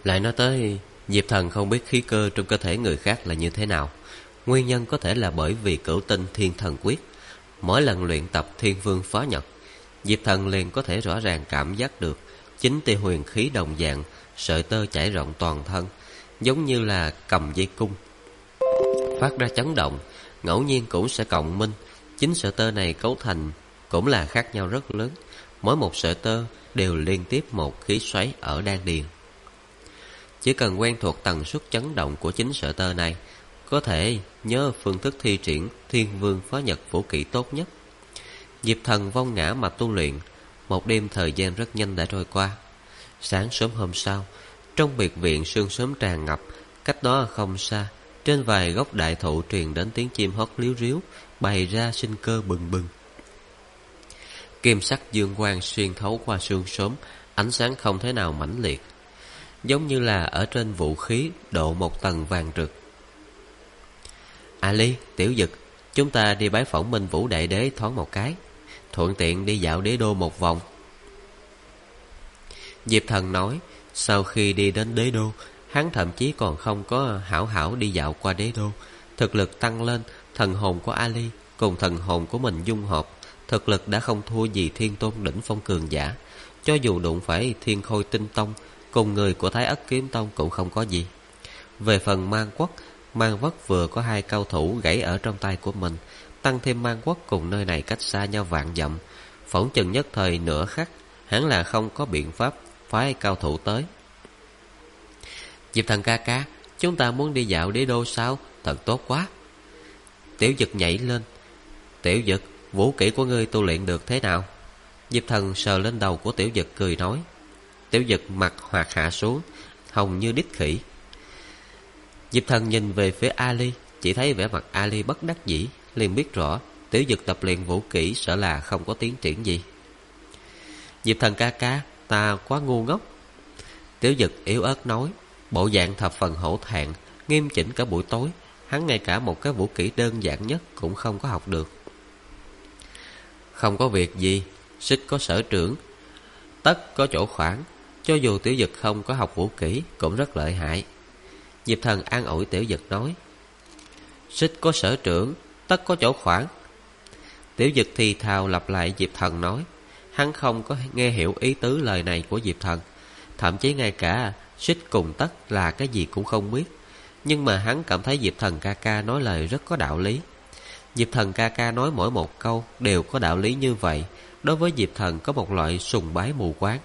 Lại nói tới, Diệp Thần không biết khí cơ trong cơ thể người khác là như thế nào. Nguyên nhân có thể là bởi vì cửu tinh thiên thần quyết. Mỗi lần luyện tập thiên vương phá nhật, Diệp Thần liền có thể rõ ràng cảm giác được chính tia huyền khí đồng dạng, sợi tơ chảy rộng toàn thân, giống như là cầm dây cung, phát ra chấn động, ngẫu nhiên cũng sẽ cộng minh. Chính sợi tơ này cấu thành cũng là khác nhau rất lớn. Mỗi một sợi tơ đều liên tiếp một khí xoáy ở đan điền. Chỉ cần quen thuộc tần suất chấn động của chính sợi tơ này, có thể nhớ phương thức thi triển thiên vương phá nhật vũ kỹ tốt nhất. Diệp Thần vong ngã mà tu luyện. Một đêm thời gian rất nhanh đã trôi qua. Sáng sớm hôm sau, trong biệt viện sương sớm tràn ngập. Cách đó không xa, trên vài gốc đại thụ truyền đến tiếng chim hót líu ríu, bày ra sinh cơ bừng bừng. Kim sắc dương quang xuyên thấu qua sương sớm, ánh sáng không thể nào mãnh liệt, giống như là ở trên vũ khí độ một tầng vàng rực. Ali, Tiểu Dực, chúng ta đi bái phỏng Minh Vũ Đại Đế thoáng một cái, thuận tiện đi dạo đế đô một vòng. Diệp Thần nói. Sau khi đi đến đế đô, hắn thậm chí còn không có hảo hảo đi dạo qua đế đô. Thực lực tăng lên, thần hồn của Ali cùng thần hồn của mình dung hợp, thực lực đã không thua gì thiên tôn đỉnh phong cường giả. Cho dù đụng phải Thiên Khôi Tinh Tông cùng người của Thái Ất Kiếm Tông cũng không có gì. Về phần Man Quốc, Man Quốc vừa có 2 cao thủ gãy ở trong tay của mình, tăng thêm Man Quốc cùng nơi này cách xa nhau vạn dặm, phỏng chừng nhất thời nửa khắc hắn là không có biện pháp phái cao thủ tới. Diệp Thần ca ca, chúng ta muốn đi dạo đế đô sao? Thật tốt quá. Tiểu Dực nhảy lên. Tiểu Dực, vũ kỹ của ngươi tu luyện được thế nào? Diệp Thần sờ lên đầu của Tiểu Dực cười nói. Tiểu Dực mặt hoạt hạ xuống, hồng như đít khỉ. Diệp Thần nhìn về phía Ali, chỉ thấy vẻ mặt Ali bất đắc dĩ, liền biết rõ Tiểu Dực tập luyện vũ kỹ sợ là không có tiến triển gì. Diệp Thần ca ca, ta quá ngu ngốc. Tiểu Dực yếu ớt nói, bộ dạng thập phần hổ thẹn, nghiêm chỉnh cả buổi tối. Hắn ngay cả một cái vũ kỹ đơn giản nhất cũng không có học được. Không có việc gì, xích có sở trưởng, tất có chỗ khoản. Cho dù Tiểu Dực không có học vũ kỹ cũng rất lợi hại. Diệp Thần an ủi Tiểu Dực nói. Xích có sở trưởng, tất có chỗ khoản. Tiểu Dực thì thào lặp lại Diệp Thần nói. Hắn không có nghe hiểu ý tứ lời này của Diệp Thần, thậm chí ngay cả xích cùng tất là cái gì cũng không biết. Nhưng mà hắn cảm thấy Diệp Thần ca ca nói lời rất có đạo lý. Diệp Thần ca ca nói mỗi một câu đều có đạo lý như vậy, đối với Diệp Thần có một loại sùng bái mù quáng.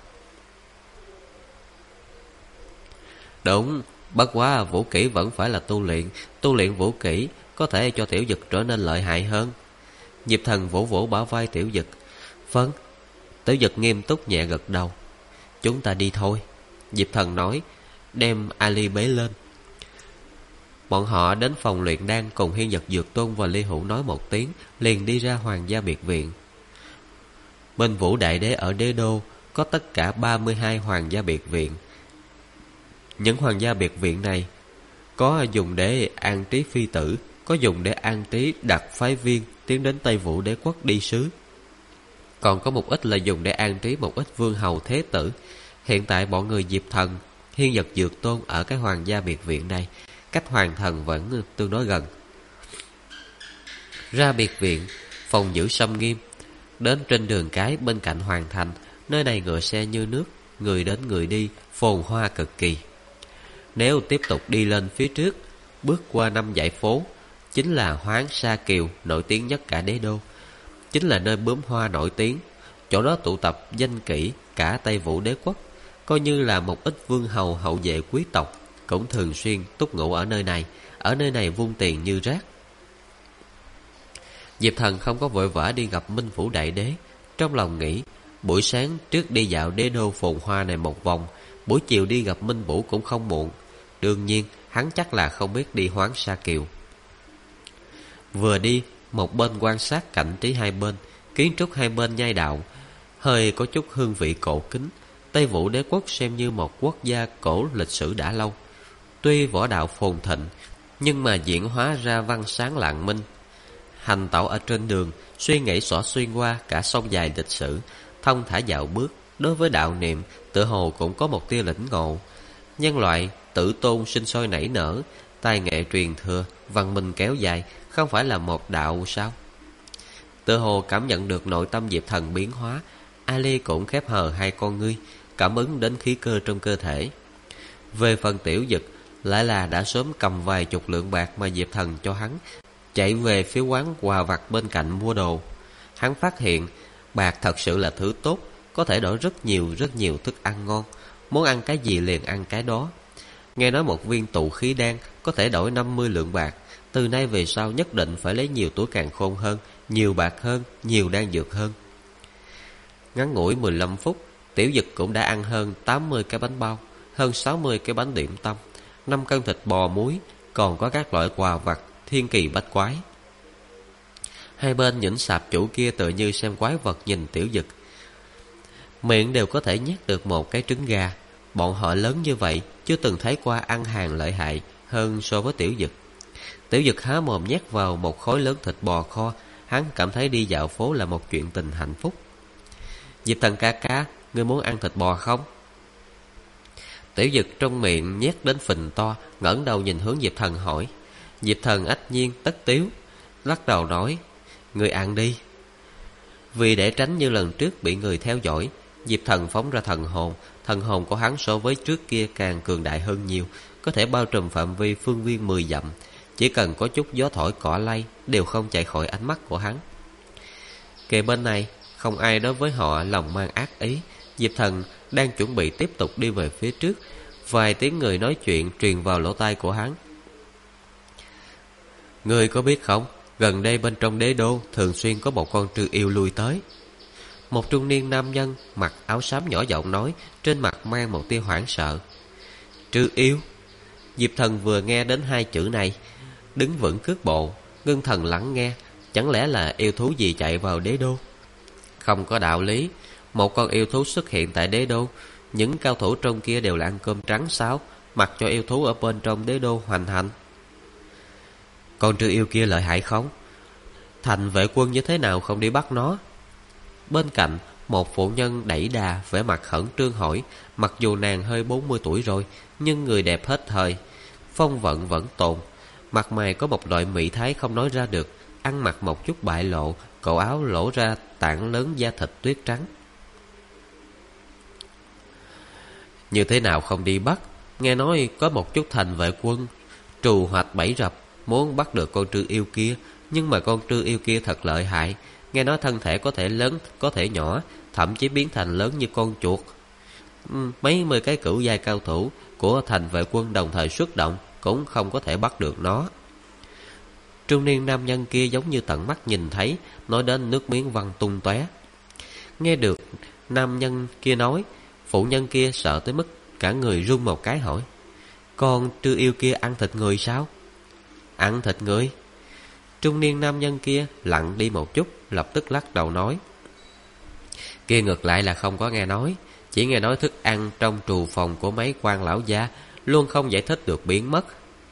Đúng, bất quá vũ kỹ vẫn phải là tu luyện. Tu luyện vũ kỹ có thể cho Tiểu Dực trở nên lợi hại hơn. Diệp Thần vỗ vỗ bả vai Tiểu Dực. Vâng. Tiểu Dực nghiêm túc nhẹ gật đầu. Chúng ta đi thôi, Diệp Thần nói, đem Ali bế lên. Bọn họ đến phòng luyện đan cùng Hiên Nhật Dược Tôn và Ly Hữu nói một tiếng, liền đi ra Hoàng gia biệt viện. Minh Vũ Đại Đế ở đế đô có tất cả 32 hoàng gia biệt viện. Những hoàng gia biệt viện này có dùng để an trí phi tử, có dùng để an trí đặc phái viên tiến đến Tây Vũ Đế quốc đi sứ, còn có một ít là dùng để an trí một ít vương hầu thế tử. Hiện tại bọn người Diệp Thần, Hiên Nhật Dược Tôn ở cái hoàng gia biệt viện này, cách hoàng thần vẫn tương đối gần. Ra biệt viện, phòng giữ xâm nghiêm. Đến trên đường cái bên cạnh hoàng thành, nơi này ngựa xe như nước, người đến người đi, phồn hoa cực kỳ. Nếu tiếp tục đi lên phía trước, bước qua 5 dãy phố, chính là Hoáng Sa Kiều, nổi tiếng nhất cả đế đô, chính là nơi bướm hoa nổi tiếng. Chỗ đó tụ tập danh kỹ cả Tây Vũ Đế quốc, coi như là một ít vương hầu hậu vệ quý tộc cũng thường xuyên túc ngụ ở nơi này. Ở nơi này vung tiền như rác. Diệp Thần không có vội vã đi gặp Minh Vũ Đại Đế. Trong lòng nghĩ, buổi sáng trước đi dạo đế đô phồn hoa này một vòng, buổi chiều đi gặp Minh Vũ cũng không muộn. Đương nhiên hắn chắc là không biết đi Hoáng Sa Kiều. Vừa đi, một bên quan sát cảnh trí hai bên. Kiến trúc hai bên nhai đạo hơi có chút hương vị cổ kính. Tây Vũ Đế quốc xem như một quốc gia cổ lịch sử đã lâu. Tuy võ đạo phồn thịnh, nhưng mà diễn hóa ra văn sáng lạng minh. Hành tẩu ở trên đường, suy nghĩ xỏ xuyên qua cả sông dài lịch sử, thông thả dạo bước, đối với đạo niệm tựa hồ cũng có một tia lĩnh ngộ. Nhân loại tự tôn sinh sôi nảy nở, tài nghệ truyền thừa, văn minh kéo dài, không phải là một đạo sao? Tựa hồ cảm nhận được nội tâm Diệp Thần biến hóa, Ali cũng khép hờ hai con ngươi, cảm ứng đến khí cơ trong cơ thể. Về phần Tiểu Dực, lại là đã sớm cầm vài chục lượng bạc mà Diệp Thần cho hắn, chạy về phía quán quà vặt bên cạnh mua đồ. Hắn phát hiện bạc thật sự là thứ tốt, có thể đổi rất nhiều thức ăn ngon, muốn ăn cái gì liền ăn cái đó. Nghe nói một viên tụ khí đan có thể đổi 50 lượng bạc, từ nay về sau nhất định phải lấy nhiều túi càn khôn hơn, nhiều bạc hơn, nhiều đan dược hơn. Ngắn ngủi 15 phút, Tiểu Dực cũng đã ăn hơn 80 cái bánh bao, hơn 60 cái bánh điểm tâm, 5 cân thịt bò muối, còn có các loại quà vặt thiên kỳ bách quái. Hai bên những sạp chủ kia tựa như xem quái vật nhìn Tiểu Dực, miệng đều có thể nhét được một cái trứng gà. Bọn họ lớn như vậy chưa từng thấy qua ăn hàng lợi hại hơn so với Tiểu Dực. Tiểu Dực há mồm nhét vào một khối lớn thịt bò kho, hắn cảm thấy đi dạo phố là một chuyện tình hạnh phúc. Diệp Thần ca ca, ngươi muốn ăn thịt bò không? Tiểu Dực trong miệng nhét đến phình to, ngẩng đầu nhìn hướng Diệp Thần hỏi. Diệp Thần ách nhiên tất tiếu, lắc đầu nói, ngươi ăn đi. Vì để tránh như lần trước bị người theo dõi, Diệp Thần phóng ra thần hồn của hắn so với trước kia càng cường đại hơn nhiều, có thể bao trùm phạm vi phương viên 10 dặm, chỉ cần có chút gió thổi cỏ lay đều không chạy khỏi ánh mắt của hắn. Kề bên này không ai đối với họ lòng mang ác ý. Diệp Thần đang chuẩn bị tiếp tục đi về phía trước, vài tiếng người nói chuyện truyền vào lỗ tai của hắn. Ngươi có biết không, gần đây bên trong đế đô thường xuyên có một con trư yêu lui tới. Một trung niên nam nhân mặc áo xám nhỏ giọng nói, trên mặt mang một tia hoảng sợ. Trư yêu? Diệp Thần vừa nghe đến hai chữ này, đứng vững cước bộ, ngưng thần lắng nghe. Chẳng lẽ là yêu thú gì chạy vào đế đô? Không có đạo lý. Một con yêu thú xuất hiện tại đế đô, những cao thủ trong kia đều là ăn cơm trắng sao, mặc cho yêu thú ở bên trong đế đô hoành hành. Con trư yêu kia lợi hại không? Thành vệ quân như thế nào không đi bắt nó? Bên cạnh một phụ nhân đẩy đà, vẻ mặt khẩn trương hỏi. Mặc dù nàng hơi 40 tuổi rồi, nhưng người đẹp hết thời, phong vận vẫn tồn, mặt mày có một loại mỹ thái không nói ra được, ăn mặc một chút bại lộ, cổ áo lỗ ra tảng lớn da thịt tuyết trắng. Như thế nào không đi bắt? Nghe nói có một chút thành vệ quân trù hoạch bẫy rập, muốn bắt được con trư yêu kia. Nhưng mà con trư yêu kia thật lợi hại, nghe nói thân thể có thể lớn, có thể nhỏ, thậm chí biến thành lớn như con chuột. Mấy mươi cái cửu giai cao thủ của thành vệ quân đồng thời xuất động cũng không có thể bắt được nó. Trung niên nam nhân kia giống như tận mắt nhìn thấy, nói đến nước miếng văng tung tóe. Nghe được nam nhân kia nói, phụ nhân kia sợ tới mức cả người run một cái hỏi, con trư yêu kia ăn thịt người sao? Ăn thịt người? Trung niên nam nhân kia lặng đi một chút, lập tức lắc đầu nói, kia ngược lại là không có nghe nói, chỉ nghe nói thức ăn trong trù phòng của mấy quan lão gia luôn không giải thích được biến mất.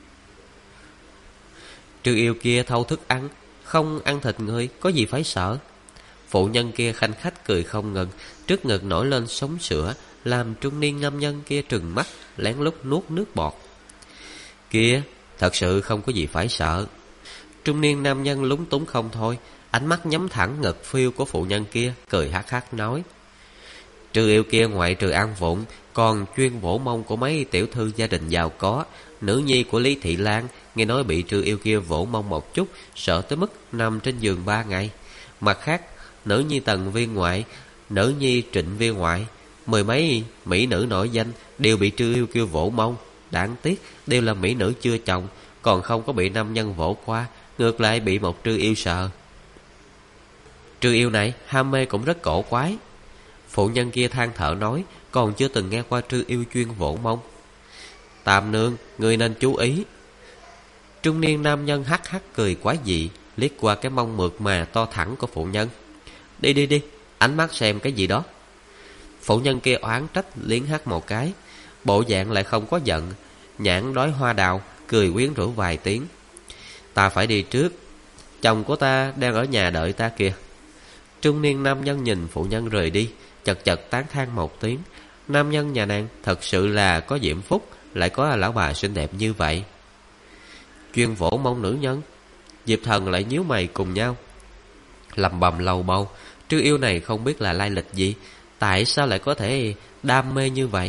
Trư yêu kia thâu thức ăn, không ăn thịt người, có gì phải sợ? Phụ nhân kia khanh khách cười không ngừng, trước ngực nổi lên sóng sữa, làm trung niên nam nhân kia trừng mắt, lén lút nuốt nước bọt. Kia, thật sự không có gì phải sợ. Trung niên nam nhân lúng túng không thôi, ánh mắt nhắm thẳng ngực phiêu của phụ nhân kia, cười hắc hắc nói, trừ yêu kia ngoại trừ ăn vụng, còn chuyên vỗ mông của mấy tiểu thư gia đình giàu có. Nữ nhi của Lý Thị Lan nghe nói bị trừ yêu kia vỗ mông một chút, sợ tới mức nằm trên giường 3 ngày. Mặt khác, nữ nhi Tần viên ngoại, nữ nhi Trịnh viên ngoại, 10 mấy mỹ nữ nổi danh đều bị trừ yêu kia vỗ mông. Đáng tiếc đều là mỹ nữ chưa chồng, còn không có bị nam nhân vỗ qua, ngược lại bị một trư yêu sợ. Trư yêu này ham mê cũng rất cổ quái. Phụ nhân kia than thở nói, còn chưa từng nghe qua trư yêu chuyên vỗ mông. Tam nương, ngươi nên chú ý. Trung niên nam nhân hắc hắc cười quái dị, liếc qua cái mông mượt mà to thẳng của phụ nhân. Đi, ánh mắt xem cái gì đó. Phụ nhân kia oán trách liếng hắt một cái, bộ dạng lại không có giận, nhãn đói hoa đào, cười quyến rũ vài tiếng. Ta phải đi trước, chồng của ta đang ở nhà đợi ta kìa. Trung niên nam nhân nhìn phụ nhân rời đi, chật chật tán thán một tiếng. Nam nhân nhà nàng thật sự là có diễm phúc, lại có lão bà xinh đẹp như vậy. Chuyên vỗ mông nữ nhân. Diệp Thần lại nhíu mày cùng nhau, lầm bầm lầu bầu. Trư yêu này không biết là lai lịch gì, tại sao lại có thể đam mê như vậy?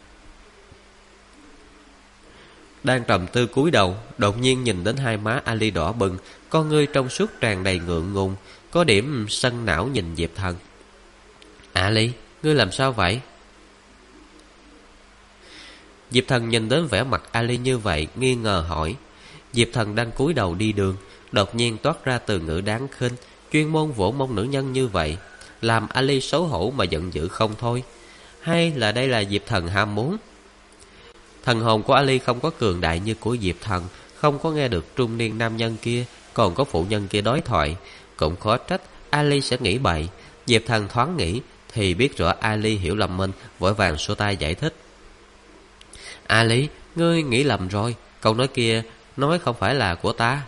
Đang trầm tư cúi đầu, đột nhiên nhìn đến hai má Ali đỏ bừng, con ngươi trong suốt tràn đầy ngượng ngùng, có điểm sân não nhìn Diệp Thần. Ali, ngươi làm sao vậy? Diệp Thần nhìn đến vẻ mặt Ali như vậy, nghi ngờ hỏi. Diệp Thần đang cúi đầu đi đường, đột nhiên toát ra từ ngữ đáng khinh, chuyên môn vỗ mông nữ nhân như vậy, làm Ali xấu hổ mà giận dữ không thôi. Hay là đây là Diệp Thần ham muốn? Thần hồn của Ali không có cường đại như của Diệp Thần, không có nghe được trung niên nam nhân kia còn có phụ nhân kia đối thoại, cũng khó trách Ali sẽ nghĩ bậy. Diệp Thần thoáng nghĩ thì biết rõ Ali hiểu lầm mình, vội vàng xua tay giải thích. Ali, ngươi nghĩ lầm rồi, câu nói kia nói không phải là của ta.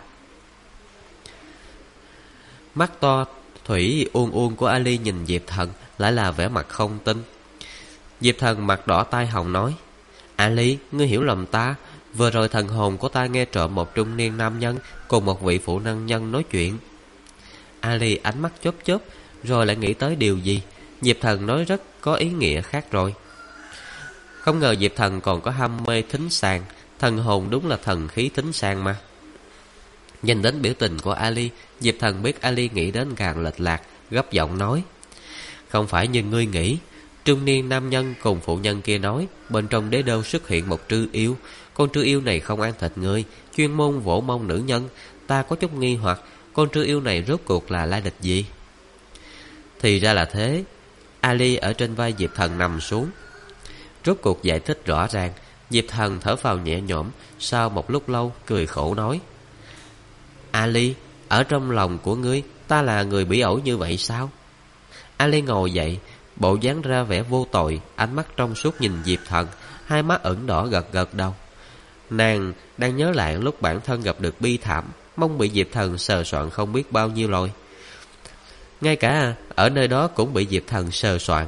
Mắt to thủy uôn uôn của Ali nhìn Diệp Thần, lại là vẻ mặt không tin. Diệp Thần mặt đỏ tai hồng nói, Ali, ngươi hiểu lầm ta. Vừa rồi thần hồn của ta nghe trộm một trung niên nam nhân cùng một vị phụ nam nhân nói chuyện. Ali ánh mắt chớp chớp, rồi lại nghĩ tới điều gì. Diệp Thần nói rất có ý nghĩa khác rồi. Không ngờ Diệp Thần còn có ham mê thính sàng. Thần hồn đúng là thần khí thính sàng mà. Nhìn đến biểu tình của Ali, Diệp Thần biết Ali nghĩ đến càng lệch lạc, gấp giọng nói, không phải như ngươi nghĩ. Trung niên nam nhân cùng phụ nhân kia nói, bên trong đế đô xuất hiện một trư yêu. Con trư yêu này không ăn thịt người, chuyên môn vỗ mông nữ nhân. Ta có chút nghi hoặc, con trư yêu này rốt cuộc là lai lịch gì? Thì ra là thế. Ali ở trên vai Diệp Thần nằm xuống, rốt cuộc giải thích rõ ràng. Diệp Thần thở phào nhẹ nhõm, sau một lúc lâu cười khổ nói, Ali, ở trong lòng của ngươi, ta là người bỉ ổi như vậy sao? Ali ngồi dậy, bộ dáng ra vẻ vô tội, ánh mắt trong suốt nhìn Diệp Thần, hai mắt ửng đỏ gật gật đầu. Nàng đang nhớ lại lúc bản thân gặp được bi thảm, mong bị Diệp Thần sờ soạn không biết bao nhiêu rồi. Ngay cả ở nơi đó cũng bị Diệp Thần sờ soạn.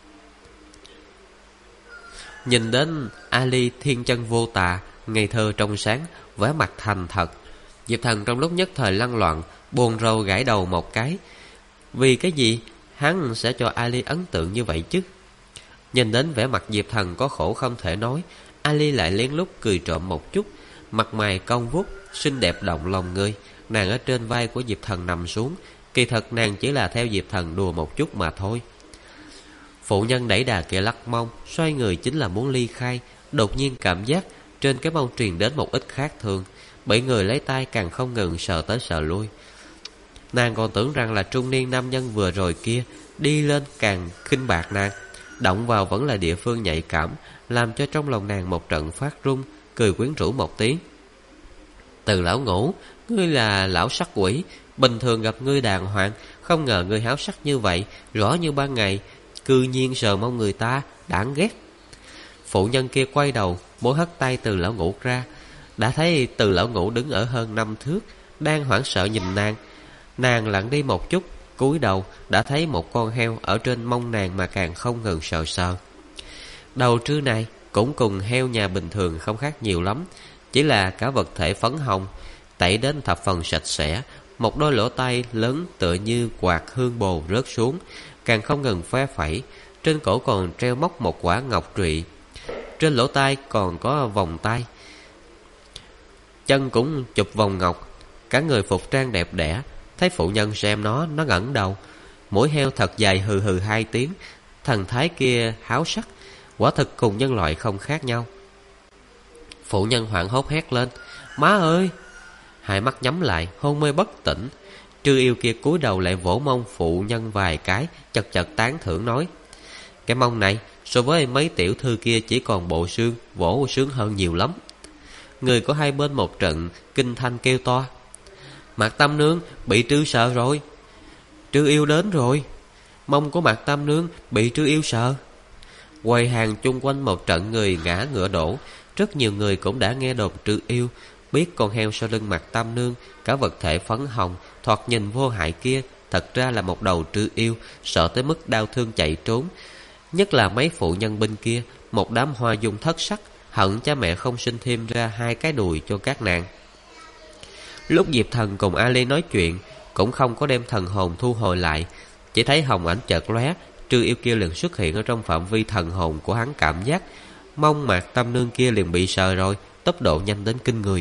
Nhìn đến Ali thiên chân vô tà, ngây thơ trong sáng, vẻ mặt thành thật, Diệp Thần trong lúc nhất thời lăn loạn, buồn rầu gãi đầu một cái. Vì cái gì hắn sẽ cho Ali ấn tượng như vậy chứ? Nhìn đến vẻ mặt Diệp Thần có khổ không thể nói, Ali lại lén lút cười trộm một chút, mặt mày cong vuốt, xinh đẹp động lòng người. Nàng ở trên vai của Diệp Thần nằm xuống, kỳ thật nàng chỉ là theo Diệp Thần đùa một chút mà thôi. Phụ nhân đẩy đà kia lắc mông, xoay người chính là muốn ly khai, đột nhiên cảm giác trên cái mông truyền đến một ít khác thường, bị người lấy tay càng không ngừng sờ tới sờ lui. Nàng còn tưởng rằng là trung niên nam nhân vừa rồi kia đi lên càng khinh bạc nàng, động vào vẫn là địa phương nhạy cảm, làm cho trong lòng nàng một trận phát run, cười quyến rũ một tiếng. Từ lão Ngũ, ngươi là lão sắc quỷ, bình thường gặp ngươi đàng hoàng, không ngờ ngươi háo sắc như vậy, rõ như ban ngày, cư nhiên sờ mông người ta, đáng ghét. Phụ nhân kia quay đầu, muốn hất tay Từ lão Ngũ ra, đã thấy Từ lão Ngũ đứng ở hơn 5 thước, đang hoảng sợ nhìn nàng. Nàng lặn đi một chút, cúi đầu đã thấy một con heo ở trên mông nàng mà càng không ngừng sờ sờ. Đầu trư này cũng cùng heo nhà bình thường không khác nhiều lắm, chỉ là cả vật thể phấn hồng, tẩy đến thập phần sạch sẽ. Một đôi lỗ tai lớn tựa như quạt hương bồ rớt xuống, càng không ngừng phe phẩy. Trên cổ còn treo móc một quả ngọc trụy, trên lỗ tai còn có vòng tay, chân cũng chụp vòng ngọc, cả người phục trang đẹp đẽ. Thấy phụ nhân xem nó ngẩng đầu, mũi heo thật dài hừ hừ 2 tiếng, thần thái kia háo sắc, quả thực cùng nhân loại không khác nhau. Phụ nhân hoảng hốt hét lên, má ơi! Hai mắt nhắm lại, hôn mê bất tỉnh. Trư yêu kia cúi đầu lại vỗ mông phụ nhân vài cái, chật chật tán thưởng nói, cái mông này so với mấy tiểu thư kia chỉ còn bộ xương, vỗ sướng hơn nhiều lắm. Người của hai bên một trận kinh thanh kêu to, Mạc Tam Nương bị trư sợ rồi, trư yêu đến rồi. Mông của Mạc Tam Nương bị trư yêu sợ. Quầy hàng chung quanh một trận người ngã ngựa đổ. Rất nhiều người cũng đã nghe đồn trư yêu, biết con heo sau lưng Mạc Tam Nương, cả vật thể phấn hồng, thoạt nhìn vô hại kia, thật ra là một đầu trư yêu, sợ tới mức đau thương chạy trốn. Nhất là mấy phụ nhân bên kia, một đám hoa dung thất sắc, hận cha mẹ không sinh thêm ra hai cái đùi cho các nàng. Lúc Diệp Thần cùng Ali nói chuyện, cũng không có đem thần hồn thu hồi lại, chỉ thấy hồng ảnh chợt lóe, Trư Yêu kia liền xuất hiện ở trong phạm vi thần hồn của hắn cảm giác. Mông Mạc Tâm Nương kia liền bị sờ rồi, tốc độ nhanh đến kinh người.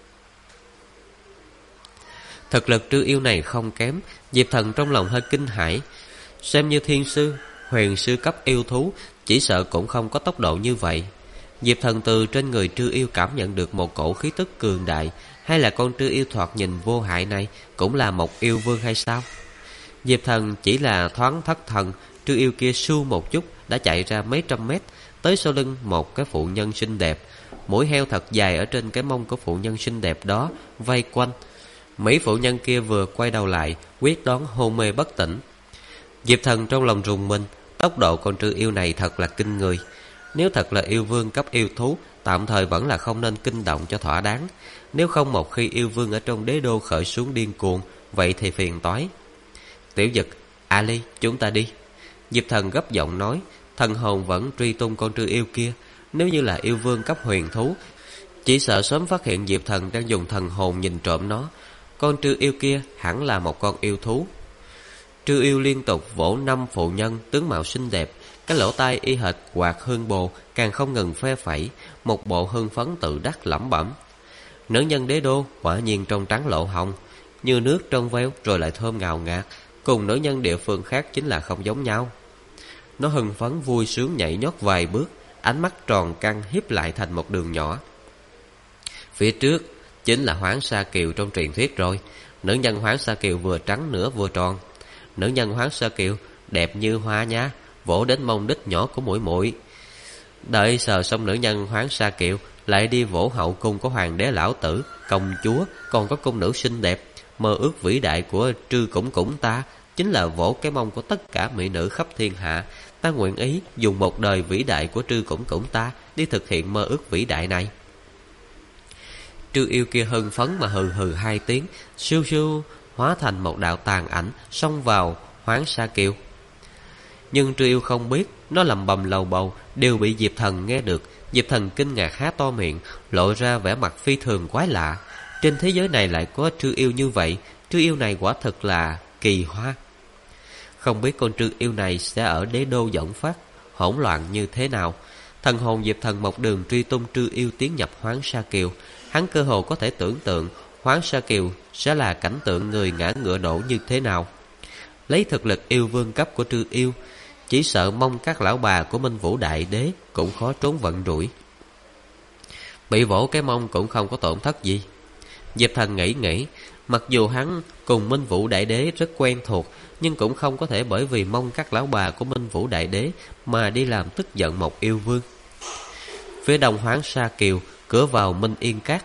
Thực lực Trư Yêu này không kém, Diệp Thần trong lòng hơi kinh hãi. Xem như thiên sư, huyền sư cấp yêu thú, chỉ sợ cũng không có tốc độ như vậy. Diệp Thần từ trên người Trư Yêu cảm nhận được một cổ khí tức cường đại. Hay là con Trư Yêu thoạt nhìn vô hại này cũng là một yêu vương hay sao? Diệp Thần chỉ là thoáng thất thần, Trư Yêu kia su một chút đã chạy ra mấy trăm mét, tới sau lưng một cái phụ nhân xinh đẹp. Mũi heo thật dài ở trên cái mông của phụ nhân xinh đẹp đó vây quanh. Mỹ phụ nhân kia vừa quay đầu lại, quyết đoán hôn mê bất tỉnh. Diệp Thần trong lòng rùng mình, tốc độ con Trư Yêu này thật là kinh người. Nếu thật là yêu vương cấp yêu thú, tạm thời vẫn là không nên kinh động cho thỏa đáng. Nếu không một khi yêu vương ở trong đế đô khởi xuống điên cuồng, vậy thì phiền toái. Tiểu Dực, Ali, chúng ta đi. Diệp Thần gấp giọng nói, thần hồn vẫn truy tung con Trư Yêu kia. Nếu như là yêu vương cấp huyền thú, chỉ sợ sớm phát hiện Diệp Thần đang dùng thần hồn nhìn trộm nó. Con Trư Yêu kia hẳn là một con yêu thú. Trư Yêu liên tục vỗ 5 phụ nhân tướng mạo xinh đẹp, cái lỗ tai y hệt quạt hương bồ, càng không ngừng phe phẩy, một bộ hưng phấn tự đắc lẩm bẩm. Nữ nhân đế đô quả nhiên trong trắng lộ hồng, như nước trong veo rồi lại thơm ngào ngạt, cùng nữ nhân địa phương khác chính là không giống nhau. Nó hưng phấn vui sướng nhảy nhót vài bước, ánh mắt tròn căng híp lại thành một đường nhỏ. Phía trước chính là Hoáng Sa Kiều trong truyền thuyết rồi. Nữ nhân Hoáng Sa Kiều vừa trắng nửa vừa tròn. Nữ nhân Hoáng Sa Kiều đẹp như hoa nhá, vỗ đến mông đít nhỏ của muội muội. Đợi sờ xong nữ nhân Hoáng Sa Kiều, lại đi vỗ hậu cung của hoàng đế lão tử, công chúa, còn có cung nữ xinh đẹp. Mơ ước vĩ đại của Trư Củng Củng ta chính là vỗ cái mông của tất cả mỹ nữ khắp thiên hạ. Ta nguyện ý dùng một đời vĩ đại của Trư Củng Củng ta đi thực hiện mơ ước vĩ đại này. Trư Yêu kia hưng phấn mà hừ hừ hai tiếng, siêu siêu hóa thành một đạo tàn ảnh xông vào Hoáng Sa Kiều. Nhưng Trư Yêu không biết, nó lầm bầm lầu bầu đều bị Diệp Thần nghe được. Diệp Thần kinh ngạc há to miệng, lộ ra vẻ mặt phi thường quái lạ. Trên thế giới này lại có Trư Yêu như vậy, Trư Yêu này quả thực là kỳ hoa. Không biết con Trư Yêu này sẽ ở đế đô dẫn phát hỗn loạn như thế nào. Thần hồn Diệp Thần một đường truy tung Trư Yêu tiến nhập Hoáng Sa Kiều. Hắn cơ hồ có thể tưởng tượng Hoáng Sa Kiều sẽ là cảnh tượng người ngã ngựa đổ như thế nào. Lấy thực lực yêu vương cấp của Trư Yêu, chỉ sợ mong các lão bà của Minh Vũ Đại Đế cũng khó trốn vận rủi. Bị vỗ cái mông cũng không có tổn thất gì. Diệp Thần nghĩ, mặc dù hắn cùng Minh Vũ Đại Đế rất quen thuộc, nhưng cũng không có thể bởi vì mong các lão bà của Minh Vũ Đại Đế mà đi làm tức giận một yêu vương. Phía đông Hoáng Sa Kiều, cửa vào Minh Yên Các.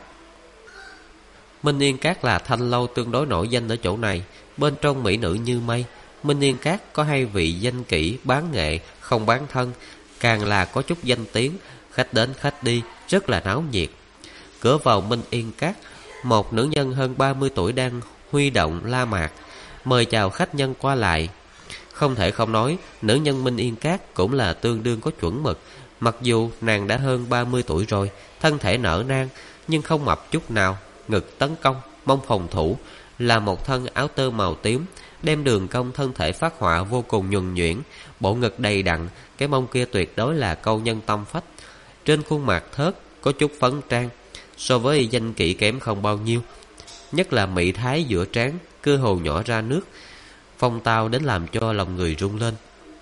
Minh Yên Các là thanh lâu tương đối nổi danh ở chỗ này, bên trong mỹ nữ như mây. Minh Yên Các có hai vị danh kỹ bán nghệ, không bán thân, càng là có chút danh tiếng, khách đến khách đi, rất là náo nhiệt. Cửa vào Minh Yên Các, một nữ nhân hơn 30 tuổi đang huy động la mạc, mời chào khách nhân qua lại. Không thể không nói, nữ nhân Minh Yên Các cũng là tương đương có chuẩn mực. Mặc dù nàng đã hơn 30 tuổi rồi, thân thể nở nang, nhưng không mập chút nào, ngực tấn công, mông phòng thủ, là một thân áo tơ màu tím, đem đường cong thân thể phát họa vô cùng nhuần nhuyễn, bộ ngực đầy đặn, cái mông kia tuyệt đối là câu nhân tâm phách. Trên khuôn mặt thớt có chút phấn trang, so với danh kỹ kém không bao nhiêu, nhất là mỹ thái giữa trán, cơ hồ nhỏ ra nước, phong tao đến làm cho lòng người rung lên.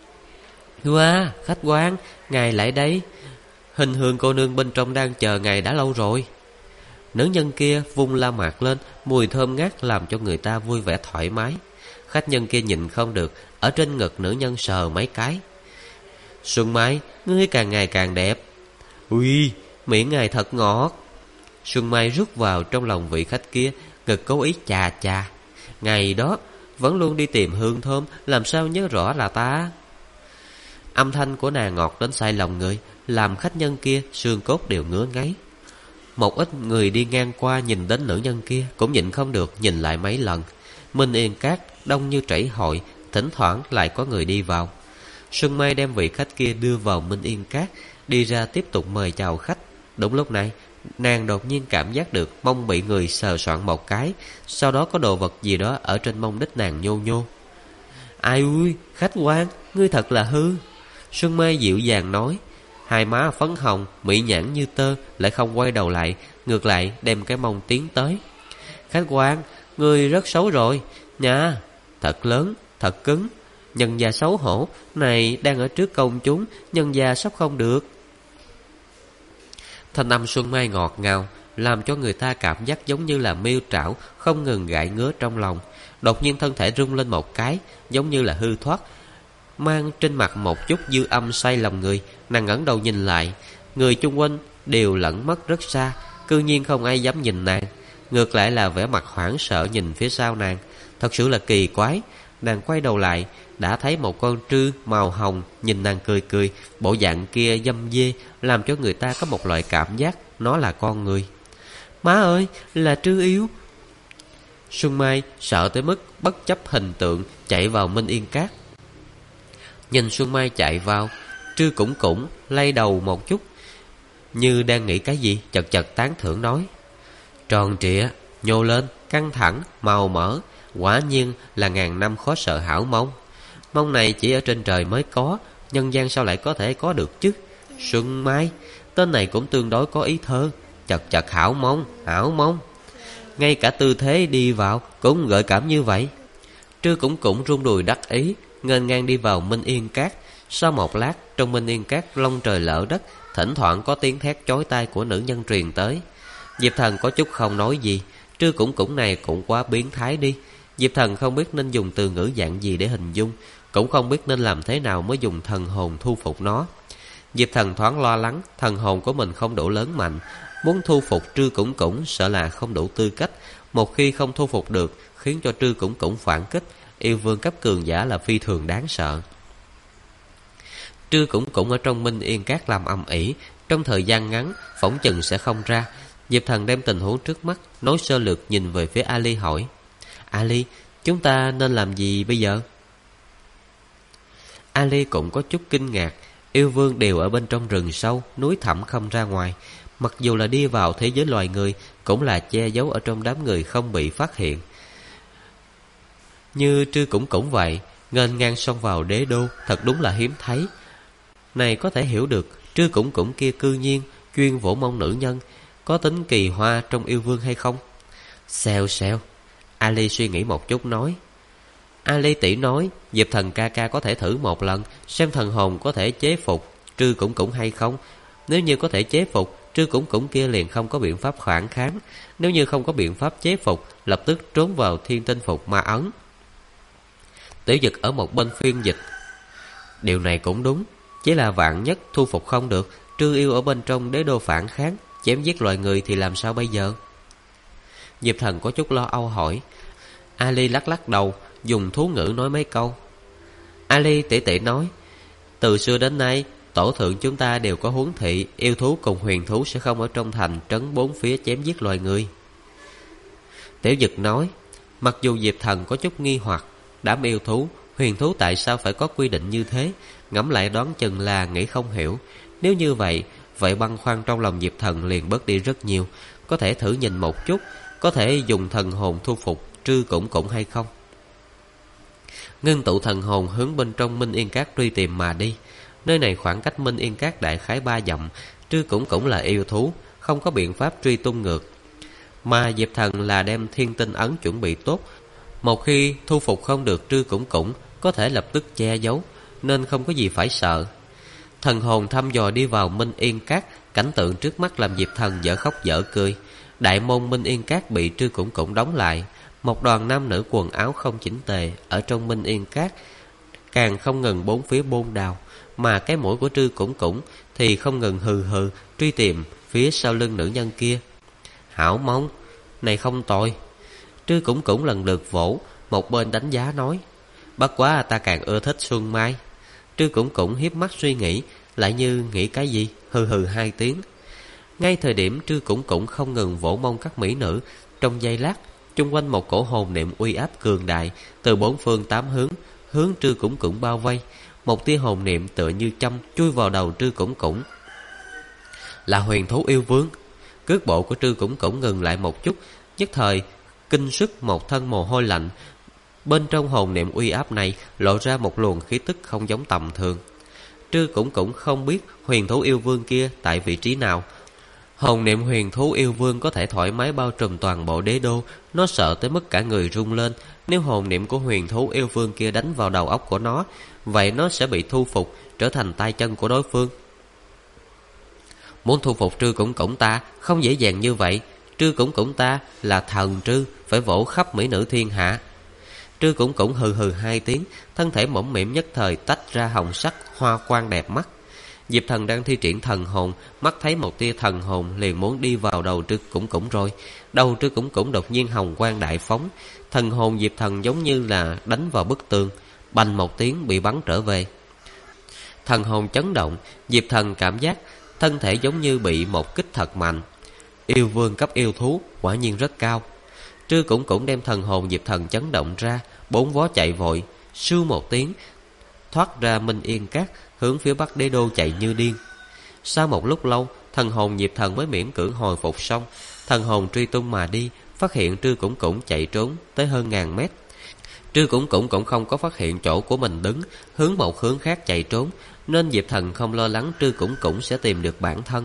Wow, khách quan, ngài lại đây. Hình Hương cô nương bên trong đang chờ ngài đã lâu rồi. Nữ nhân kia vung la mạc lên, mùi thơm ngát làm cho người ta vui vẻ thoải mái. Khách nhân kia nhịn không được, ở trên ngực nữ nhân sờ mấy cái. Xuân Mai, ngươi càng ngày càng đẹp. Ui, miệng ngài thật ngọt. Xuân Mai rút vào trong lòng vị khách kia, ngực cố ý chà chà. Ngày đó vẫn luôn đi tìm hương thơm, làm sao nhớ rõ là ta. Âm thanh của nàng ngọt đến say lòng người, làm khách nhân kia xương cốt đều ngứa ngáy. Một ít người đi ngang qua nhìn đến nữ nhân kia cũng nhịn không được nhìn lại mấy lần. Minh Yên Các đông như chảy hội, thỉnh thoảng lại có người đi vào. Xuân Mai đem vị khách kia đưa vào Minh Yên Các, đi ra tiếp tục mời chào khách. Đúng lúc này, nàng đột nhiên cảm giác được mông bị người sờ soạng một cái, sau đó có đồ vật gì đó ở trên mông đít nàng nhô nhô. Ai ui, khách quan, ngươi thật là hư. Xuân Mai dịu dàng nói. Hai má phấn hồng, mỹ nhãn như tơ, lại không quay đầu lại, ngược lại đem cái mông tiến tới. Khách quan, ngươi rất xấu rồi nha. Thật lớn, thật cứng. Nhân gia xấu hổ, này đang ở trước công chúng, nhân gia sắp không được. Thanh âm Xuân Mai ngọt ngào, làm cho người ta cảm giác giống như là miêu trảo không ngừng gãi ngứa trong lòng. Đột nhiên thân thể rung lên một cái, giống như là hư thoát, mang trên mặt một chút dư âm say lòng người. Nàng ngẩng đầu nhìn lại, người chung quanh đều lẫn mất rất xa, cư nhiên không ai dám nhìn nàng, ngược lại là vẻ mặt hoảng sợ nhìn phía sau nàng. Thật sự là kỳ quái. Nàng quay đầu lại, đã thấy một con trư màu hồng nhìn nàng cười cười, bộ dạng kia dâm dê, làm cho người ta có một loại cảm giác nó là con người. Má ơi, là trư yêu. Xuân Mai sợ tới mức bất chấp hình tượng chạy vào Minh Yên Cát. Nhìn Xuân Mai chạy vào, Trư cũng lay đầu một chút, như đang nghĩ cái gì, chật chật tán thưởng nói. Tròn trịa, nhô lên, căng thẳng, màu mỡ, quả nhiên là ngàn năm khó sợ hảo mông. Mông này chỉ ở trên trời mới có, nhân gian sao lại có thể có được chứ? Xuân Mai, tên này cũng tương đối có ý thơ. Chật chật hảo mông, hảo mông. Ngay cả tư thế đi vào cũng gợi cảm như vậy. Trư cũng rung đùi đắc ý, nghênh ngang đi vào Minh Yên Cát. Sau một lát, trong Minh Yên Cát long trời lở đất, thỉnh thoảng có tiếng thét chói tai của nữ nhân truyền tới. Diệp Thần có chút không nói gì. Trư cũng này cũng quá biến thái đi. Diệp Thần không biết nên dùng từ ngữ dạng gì để hình dung, cũng không biết nên làm thế nào mới dùng thần hồn thu phục nó. Diệp Thần thoáng lo lắng thần hồn của mình không đủ lớn mạnh, muốn thu phục Trư cũng sợ là không đủ tư cách. Một khi không thu phục được, khiến cho Trư cũng phản kích. Yêu vương cấp cường giả là phi thường đáng sợ. Trư cũng ở trong Minh Yên Cát làm ầm ĩ, trong thời gian ngắn phỏng chừng sẽ không ra. Diệp Thần đem tình huống trước mắt nói sơ lược, nhìn về phía Ali hỏi. Ali, chúng ta nên làm gì bây giờ? Ali cũng có chút kinh ngạc. Yêu vương đều ở bên trong rừng sâu, núi thẳm không ra ngoài. Mặc dù là đi vào thế giới loài người, cũng là che giấu ở trong đám người không bị phát hiện. Như Trư cũng vậy, nghênh ngang xông vào đế đô, thật đúng là hiếm thấy. Này có thể hiểu được, Trư cũng kia cư nhiên chuyên vỗ mông nữ nhân, có tính kỳ hoa trong yêu vương hay không? Xèo xèo. Ali suy nghĩ một chút nói. Ali tỷ nói Diệp Thần ca ca có thể thử một lần, xem thần hồn có thể chế phục Trư cũng hay không. Nếu như có thể chế phục, Trư cũng kia liền không có biện pháp phản kháng. Nếu như không có biện pháp chế phục, lập tức trốn vào thiên tinh phục ma ấn. Tiểu Dực ở một bên phiên dịch. Điều này cũng đúng, chỉ là vạn nhất thu phục không được, Trư yêu ở bên trong đế đô phản kháng, chém giết loài người thì làm sao bây giờ? Diệp Thần có chút lo âu hỏi. Ali lắc đầu, dùng thú ngữ nói mấy câu. Ali tỷ nói, từ xưa đến nay tổ thượng chúng ta đều có huấn thị, yêu thú cùng huyền thú sẽ không ở trong thành trấn bốn phía chém giết loài người. Tiểu Dực nói. Mặc dù Diệp Thần có chút nghi hoặc, đám yêu thú, huyền thú tại sao phải có quy định như thế, ngẫm lại đoán chừng là nghĩ không hiểu. Nếu như vậy băn khoăn trong lòng Diệp Thần liền bớt đi rất nhiều. Có thể thử nhìn một chút, có thể dùng thần hồn thu phục Trư cũng hay không. Ngưng tụ thần hồn hướng bên trong Minh Yên Cát truy tìm mà đi. Nơi này khoảng cách Minh Yên Cát đại khái 3 dặm. Trư cũng là yêu thú, không có biện pháp truy tung ngược. Mà Diệp Thần là đem thiên tinh ấn chuẩn bị tốt, một khi thu phục không được Trư cũng có thể lập tức che giấu, nên không có gì phải sợ. Thần hồn thăm dò đi vào Minh Yên Cát, cảnh tượng trước mắt làm Diệp Thần dở khóc dở cười. Đại môn Minh Yên Cát bị Trư cũng đóng lại. Một đoàn nam nữ quần áo không chỉnh tề ở trong Minh Yên Cát càng không ngừng bốn phía bôn đào, mà cái mũi của Trư cũng thì không ngừng hừ truy tìm phía sau lưng nữ nhân kia. Hảo mông, này không tồi. Trư cũng lần lượt vỗ, một bên đánh giá nói. Bất quá ta càng ưa thích Xuân Mai. Trư cũng hiếp mắt suy nghĩ, lại như nghĩ cái gì, hừ 2 tiếng. Ngay thời điểm Trư cũng không ngừng vỗ mông các mỹ nữ, trong giây lát, chung quanh một cổ hồn niệm uy áp cường đại từ 4 phương 8 hướng Trư cũng bao vây. Một tia hồn niệm tựa như châm chui vào đầu Trư cũng. Là huyền thú yêu vương. Cước bộ của Trư Củng Củng ngừng lại một chút, nhất thời kinh sức một thân mồ hôi lạnh. Bên trong hồn niệm uy áp này lộ ra một luồng khí tức không giống tầm thường. Trư Củng Củng không biết huyền thú yêu vương kia tại vị trí nào. Hồn niệm huyền thú yêu vương có thể thoải mái bao trùm toàn bộ đế đô. Nó sợ tới mức cả người rung lên. Nếu hồn niệm của huyền thú yêu vương kia đánh vào đầu óc của nó, vậy nó sẽ bị thu phục, trở thành tay chân của đối phương. Muốn thu phục Trư Củng Củng ta không dễ dàng như vậy. Trư Củng Củng ta là thần Trư, phải vỗ khắp mỹ nữ thiên hạ. Trư Củng Củng hừ hừ hai tiếng, thân thể mỏng mỉm nhất thời tách ra hồng sắc hoa quang đẹp mắt. Diệp Thần đang thi triển thần hồn, mắt thấy một tia thần hồn liền muốn đi vào đầu Trư Củng Củng rồi. Đầu Trư Củng Củng đột nhiên hồng quang đại phóng, thần hồn Diệp Thần giống như là đánh vào bức tường, bành một tiếng bị bắn trở về. Thần hồn chấn động, Diệp Thần cảm giác thân thể giống như bị một kích thật mạnh. Yêu vương cấp yêu thú quả nhiên rất cao. Trư Củng Củng đem thần hồn Diệp Thần chấn động ra, bốn vó chạy vội, sưu một tiếng thoát ra Minh Yên Cát, hướng phía bắc đế đô chạy như điên. Sau một lúc lâu, thần hồn Diệp Thần mới miễn cưỡng hồi phục xong. Thần hồn truy tung mà đi, phát hiện Trư Củng Củng chạy trốn tới hơn 1000 mét. Trư Củng Củng cũng không có phát hiện chỗ của mình đứng, hướng một hướng khác chạy trốn, nên Diệp Thần không lo lắng Trư Củng Củng sẽ tìm được bản thân.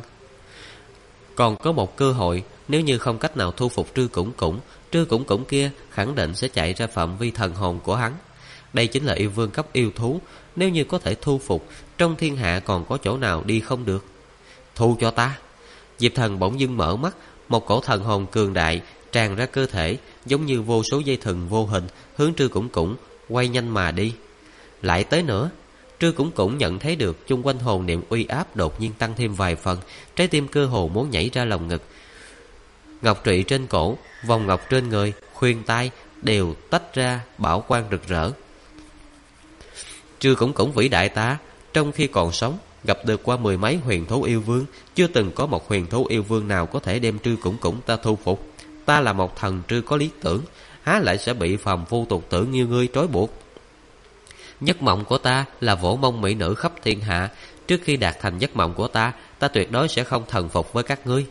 Còn có một cơ hội, nếu như không cách nào thu phục Trư Củng Củng kia khẳng định sẽ chạy ra phạm vi thần hồn của hắn. Đây chính là yêu vương cấp yêu thú, nếu như có thể thu phục, trong thiên hạ còn có chỗ nào đi không được. Thu cho ta. Diệp Thần bỗng dưng mở mắt, một cổ thần hồn cường đại tràn ra cơ thể, giống như vô số dây thừng vô hình hướng Trư Củng Củng quay nhanh mà đi. Lại tới nữa. Trư Củng Củng nhận thấy được chung quanh hồn niệm uy áp đột nhiên tăng thêm vài phần, trái tim cơ hồ muốn nhảy ra lồng ngực. Ngọc trụy trên cổ, vòng ngọc trên người, khuyên tai đều tách ra bảo quang rực rỡ. Trư Củng Củng vĩ đại ta, trong khi còn sống gặp được qua 10 mấy huyền thú yêu vương, chưa từng có một huyền thú yêu vương nào có thể đem Trư Củng Củng ta thu phục. Ta là một thần Trư có lý tưởng, há lại sẽ bị phàm phu tục tử như ngươi trói buộc. Giấc mộng của ta là vỗ mông mỹ nữ khắp thiên hạ. Trước khi đạt thành giấc mộng của ta, ta tuyệt đối sẽ không thần phục với các ngươi.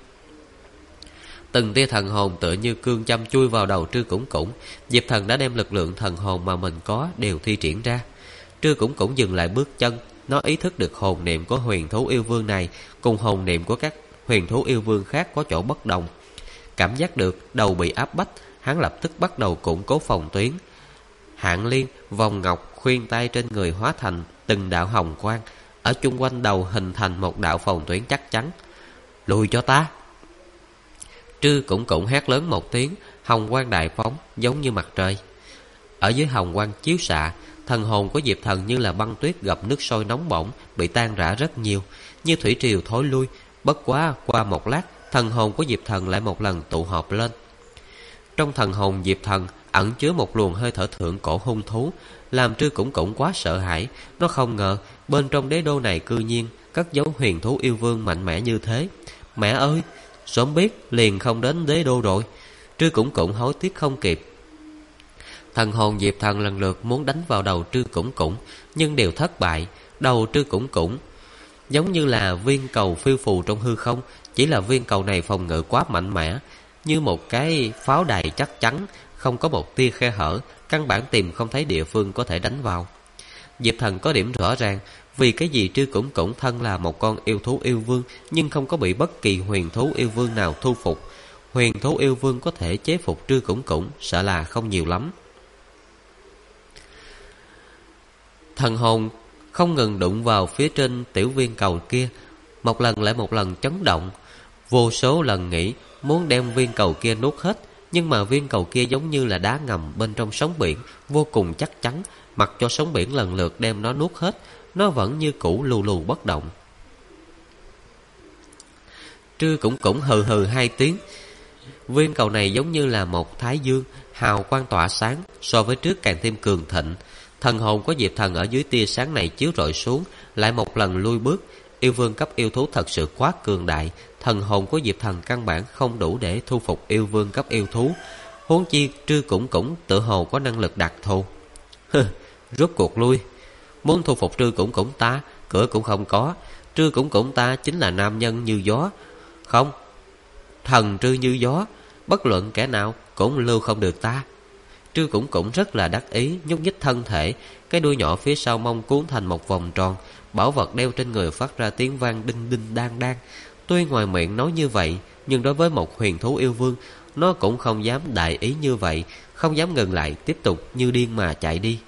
Từng tia thần hồn tựa như cương châm chui vào đầu Trư Củng Củng. Diệp Thần đã đem lực lượng thần hồn mà mình có đều thi triển ra. Trư Củng Củng dừng lại bước chân. Nó ý thức được hồn niệm của huyền thú yêu vương này cùng hồn niệm của các huyền thú yêu vương khác có chỗ bất đồng. Cảm giác được đầu bị áp bách, hắn lập tức bắt đầu củng cố phòng tuyến. Hạng liên, vòng ngọc, khuyên tay trên người hóa thành từng đạo hồng quang, ở chung quanh đầu hình thành một đạo phòng tuyến chắc chắn. Lùi cho ta. Trư Củng Củng hét lớn một tiếng, hồng quang đại phóng giống như mặt trời. Ở dưới hồng quang chiếu xạ, thần hồn của Diệp Thần như là băng tuyết gặp nước sôi nóng bỏng, bị tan rã rất nhiều, như thủy triều thối lui. Bất quá qua một lát, thần hồn của Diệp Thần lại một lần tụ họp lên. Trong thần hồn Diệp Thần ẩn chứa một luồng hơi thở thượng cổ hung thú, làm Trư Củng Củng quá sợ hãi. Nó không ngờ bên trong đế đô này cư nhiên cất giấu huyền thú yêu vương mạnh mẽ như thế. Mẹ ơi, sớm biết liền không đến đế đô rồi. Trư Củng Củng hối tiếc không kịp. Thần hồn Diệp Thần lần lượt muốn đánh vào đầu Trư Củng Củng, nhưng đều thất bại. Đầu Trư Củng Củng giống như là viên cầu phiêu phù trong hư không, chỉ là viên cầu này phòng ngự quá mạnh mẽ, như một cái pháo đài chắc chắn, không có một tia khe hở, căn bản tìm không thấy địa phương có thể đánh vào. Diệp Thần có điểm rõ ràng, vì cái gì Trư Củng Củng thân là một con yêu thú yêu vương, nhưng không có bị bất kỳ huyền thú yêu vương nào thu phục. Huyền thú yêu vương có thể chế phục Trư Củng Củng sợ là không nhiều lắm. Thần hồn không ngừng đụng vào phía trên tiểu viên cầu kia, một lần lại một lần chấn động. Vô số lần nghĩ muốn đem viên cầu kia nuốt hết, nhưng mà viên cầu kia giống như là đá ngầm bên trong sóng biển, vô cùng chắc chắn. Mặc cho sóng biển lần lượt đem nó nuốt hết, nó vẫn như cũ lù lù bất động. Trư Củng Củng hừ hừ hai tiếng. Viên cầu này giống như là một thái dương, hào quang tỏa sáng, so với trước càng thêm cường thịnh. Thần hồn của Diệp Thần ở dưới tia sáng này chiếu rọi xuống, lại một lần lui bước. Yêu vương cấp yêu thú thật sự quá cường đại, thần hồn của Diệp Thần căn bản không đủ để thu phục yêu vương cấp yêu thú. Huống chi Trư Củng Củng tự hồ có năng lực đặc thù. Rốt cuộc lui. Muốn thu phục Trư Củng Củng ta, cửa cũng không có. Trư Củng Củng ta chính là nam nhân như gió. Không, thần trư như gió, bất luận kẻ nào cũng lưu không được ta. Trư Củng Củng rất là đắc ý, nhúc nhích thân thể, cái đuôi nhỏ phía sau mông cuốn thành một vòng tròn, bảo vật đeo trên người phát ra tiếng vang đinh đinh đang đang. Tuy ngoài miệng nói như vậy, nhưng đối với một huyền thú yêu vương, nó cũng không dám đại ý như vậy, không dám ngừng lại, tiếp tục như điên mà chạy đi.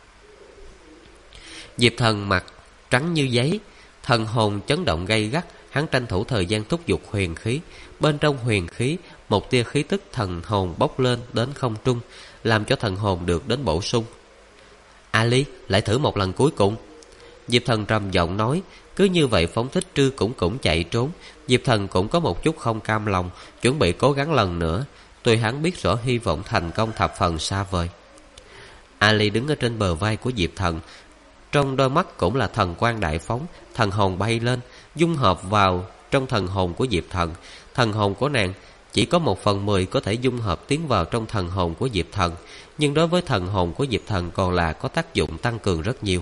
Diệp Thần mặt trắng như giấy, thần hồn chấn động gay gắt, hắn tranh thủ thời gian thúc giục huyền khí. Bên trong huyền khí, một tia khí tức thần hồn bốc lên đến không trung, làm cho thần hồn được đến bổ sung. Ali, lại thử một lần cuối cùng. Diệp Thần trầm giọng nói. Cứ như vậy phóng thích Trư Củng Củng chạy trốn. Diệp Thần cũng có một chút không cam lòng, chuẩn bị cố gắng lần nữa. Tuy hắn biết rõ hy vọng thành công thập phần xa vời. Ali đứng ở trên bờ vai của Diệp Thần, trong đôi mắt cũng là thần quang đại phóng. Thần hồn bay lên, dung hợp vào trong thần hồn của Diệp Thần. Thần hồn của nàng chỉ có 1/10 có thể dung hợp tiến vào trong thần hồn của Diệp Thần, nhưng đối với thần hồn của Diệp Thần còn là có tác dụng tăng cường rất nhiều.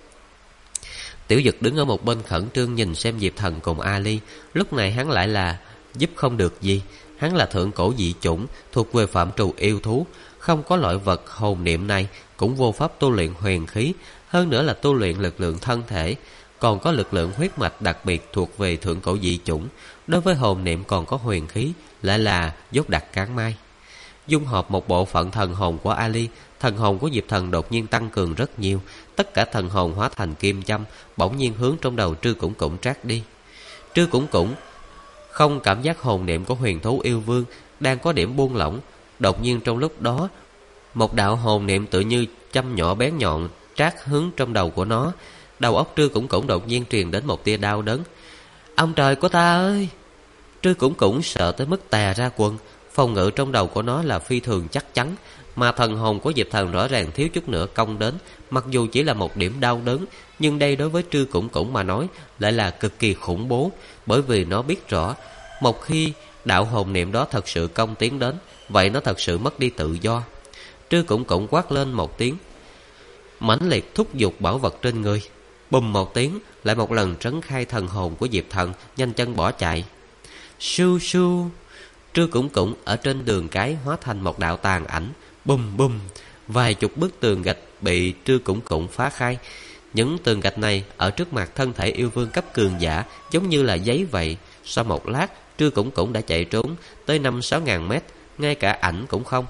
Tiểu Dực đứng ở một bên khẩn trương nhìn xem Diệp Thần cùng Ali. Lúc này hắn lại là giúp không được gì. Hắn là thượng cổ dị chủng, thuộc về phạm trù yêu thú, không có loại vật hồn niệm này, cũng vô pháp tu luyện huyền khí, hơn nữa là tu luyện lực lượng thân thể, còn có lực lượng huyết mạch đặc biệt thuộc về thượng cổ dị chủng. Đối với hồn niệm còn có huyền khí, lại là dốt đặc cán mai. Dung hợp một bộ phận thần hồn của Ali, thần hồn của Diệp Thần đột nhiên tăng cường rất nhiều. Tất cả thần hồn hóa thành kim châm, bỗng nhiên hướng trong đầu Trư Củng Củng trát đi. Trư Củng Củng không cảm giác hồn niệm của huyền thú yêu vương đang có điểm buông lỏng. Đột nhiên trong lúc đó, một đạo hồn niệm tự như châm nhỏ bén nhọn trát hướng trong đầu của nó. Đầu óc Trư Củng Củng đột nhiên truyền đến một tia đau đớn. Ông trời của ta ơi! Trư Củng Củng sợ tới mức tè ra quần. Phòng ngự trong đầu của nó là phi thường chắc chắn, mà thần hồn của Diệp Thần rõ ràng thiếu chút nữa công đến. Mặc dù chỉ là một điểm đau đớn, nhưng đây đối với Trư Củng Củng mà nói lại là cực kỳ khủng bố, bởi vì nó biết rõ, một khi đạo hồn niệm đó thật sự công tiến đến, vậy nó thật sự mất đi tự do. Trư Củng Củng quát lên một tiếng, mãnh liệt thúc giục bảo vật trên người. Bùm một tiếng, lại một lần trấn khai thần hồn của Diệp Thần, nhanh chân bỏ chạy. Su su. Trư Củng Củng ở trên đường cái hóa thành một đạo tàn ảnh. Bùm bùm, vài chục bức tường gạch bị Trư Củng Củng phá khai. Những tường gạch này ở trước mặt thân thể yêu vương cấp cường giả giống như là giấy vậy. Sau một lát, Trư Củng Củng đã chạy trốn tới 5-6 ngàn mét, ngay cả ảnh cũng không.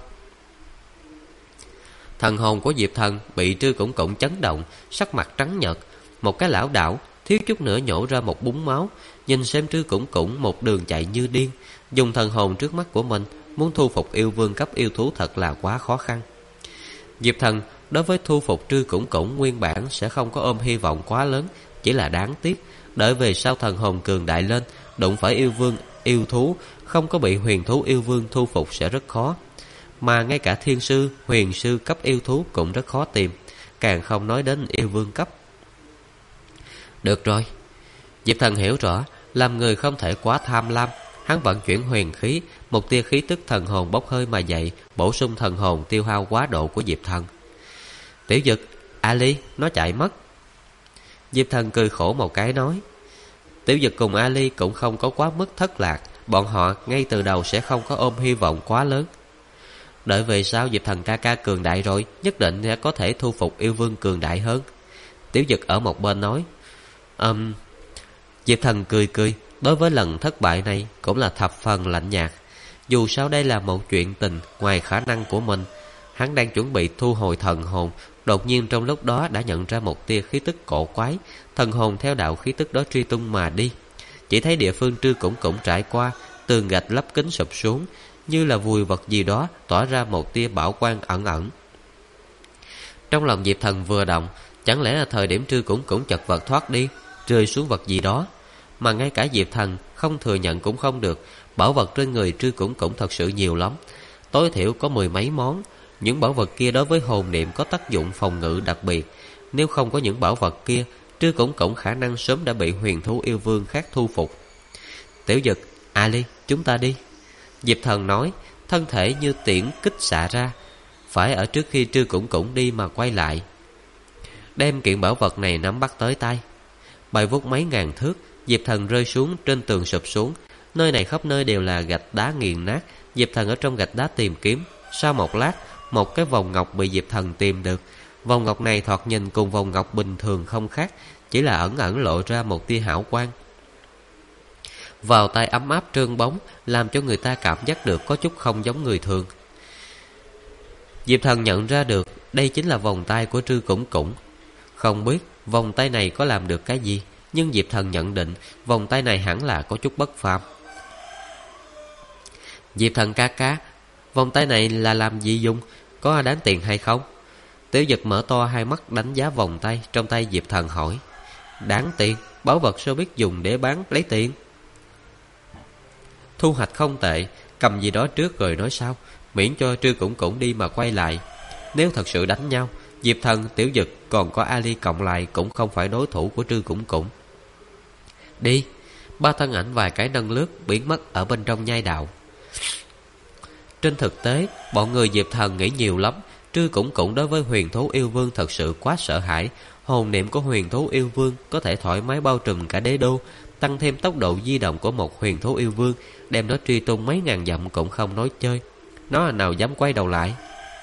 Thần hồn của Diệp Thần bị Trư Củng Củng chấn động, sắc mặt trắng nhợt, một cái lảo đảo, thiếu chút nữa nhổ ra một búng máu. Nhìn xem Trư Củng Củng một đường chạy như điên, dùng thần hồn trước mắt của mình muốn thu phục yêu vương cấp yêu thú thật là quá khó khăn. Diệp Thần đối với thu phục Trư Củng Củng nguyên bản sẽ không có ôm hy vọng quá lớn, chỉ là đáng tiếc đợi về sau thần hồn cường đại lên, đụng phải yêu vương yêu thú không có bị huyền thú yêu vương thu phục sẽ rất khó. Mà ngay cả thiên sư, huyền sư cấp yêu thú cũng rất khó tìm, càng không nói đến yêu vương cấp. Được rồi, Diệp Thần hiểu rõ, làm người không thể quá tham lam. Hắn vận chuyển huyền khí, một tia khí tức thần hồn bốc hơi mà dậy, bổ sung thần hồn tiêu hao quá độ của Diệp Thần. Tiểu Dực, Ali, nó chạy mất. Diệp Thần cười khổ một cái nói. Tiểu Dực cùng Ali cũng không có quá mức thất lạc, bọn họ ngay từ đầu sẽ không có ôm hy vọng quá lớn. Đợi về sau Diệp Thần ca ca cường đại rồi, nhất định sẽ có thể thu phục yêu vương cường đại hơn. Tiểu Dực ở một bên nói. Diệp Thần cười cười, đối với lần thất bại này cũng là thập phần lạnh nhạt. Dù sao đây là một chuyện tình ngoài khả năng của mình. Hắn đang chuẩn bị thu hồi thần hồn, đột nhiên trong lúc đó đã nhận ra một tia khí tức cổ quái. Thần hồn theo đạo khí tức đó truy tung mà đi. Chỉ thấy địa phương Trư Củng Củng trải qua, tường gạch lấp kính sụp xuống, như là vùi vật gì đó, tỏa ra một tia bảo quang ẩn ẩn. Trong lòng Diệp Thần vừa động, chẳng lẽ là thời điểm Trư Củng Củng chật vật thoát đi, rơi xuống vật gì đó. Mà ngay cả Diệp Thần không thừa nhận cũng không được, bảo vật trên người Trư Củng Củng thật sự nhiều lắm, tối thiểu có 10 mấy món. Những bảo vật kia đối với hồn niệm có tác dụng phòng ngự đặc biệt. Nếu không có những bảo vật kia, Trư Củng Củng khả năng sớm đã bị huyền thú yêu vương khác thu phục. Tiểu Dực, Ali, chúng ta đi. Diệp Thần nói, thân thể như tiễn kích xạ ra, phải ở trước khi Trư Củng Củng đi mà quay lại, đem kiện bảo vật này nắm bắt tới tay. Bay vút mấy ngàn thước, Diệp Thần rơi xuống, trên tường sụp xuống. Nơi này khắp nơi đều là gạch đá nghiền nát. Diệp Thần ở trong gạch đá tìm kiếm. Sau một lát, một cái vòng ngọc bị Diệp Thần tìm được. Vòng ngọc này thoạt nhìn cùng vòng ngọc bình thường không khác, chỉ là ẩn ẩn lộ ra một tia hảo quang. Vào tay ấm áp trơn bóng, làm cho người ta cảm giác được có chút không giống người thường. Diệp Thần nhận ra được đây chính là vòng tay của Trư Củng Củng. Không biết vòng tay này có làm được cái gì, nhưng Diệp Thần nhận định vòng tay này hẳn là có chút bất phàm. Diệp Thần ca ca, vòng tay này là làm gì dùng, có đáng tiền hay không? Tiểu Dực mở to hai mắt đánh giá vòng tay trong tay Diệp Thần hỏi. Đáng tiền, bảo vật sao biết dùng để bán lấy tiền. Thu hoạch không tệ, cầm gì đó trước rồi nói sau, miễn cho Trư Củng Củng đi mà quay lại. Nếu thật sự đánh nhau, Diệp Thần, Tiểu Dực còn có Ali cộng lại cũng không phải đối thủ của Trư Củng Củng. Đi. Ba thân ảnh vài cái nâng lướt biến mất ở bên trong nhai đạo. Trên thực tế, bọn người Diệp Thần nghĩ nhiều lắm. Trư Củng Củng đối với huyền thú yêu vương thật sự quá sợ hãi. Hồn niệm của huyền thú yêu vương có thể thoải mái bao trùm cả đế đô, tăng thêm tốc độ di động của một huyền thú yêu vương, đem nó truy tung mấy ngàn dặm cũng không nói chơi. Nó là nào dám quay đầu lại.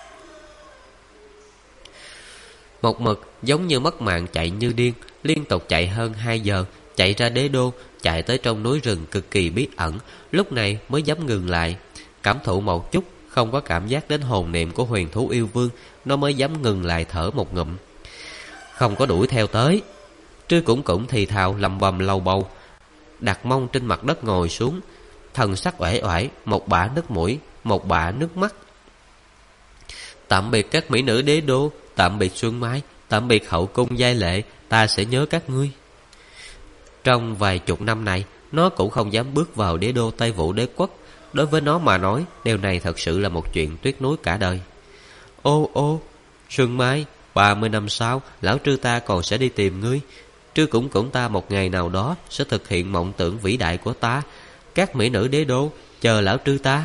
Một mực giống như mất mạng chạy như điên, liên tục chạy hơn 2 giờ, chạy ra đế đô, chạy tới trong núi rừng cực kỳ bí ẩn, lúc này mới dám ngừng lại. Cảm thụ một chút, không có cảm giác đến hồn niệm của huyền thú yêu vương, nó mới dám ngừng lại thở một ngụm. Không có đuổi theo tới. Trư Củng Củng thì thào lầm bầm lầu bầu, đặt mông trên mặt đất ngồi xuống, thần sắc uể oải, một bả nước mũi, một bả nước mắt. Tạm biệt các mỹ nữ đế đô, tạm biệt Xuân Mai, tạm biệt hậu cung giai lệ, ta sẽ nhớ các ngươi. Trong vài chục năm này, nó cũng không dám bước vào đế đô Tây Vũ đế quốc. Đối với nó mà nói, điều này thật sự là một chuyện tuyết núi cả đời. Ô, Xuân Mai, 30 năm sau, lão Trư ta còn sẽ đi tìm ngươi. Trư Củng Củng ta một ngày nào đó sẽ thực hiện mộng tưởng vĩ đại của ta. Các mỹ nữ đế đô, chờ lão Trư ta.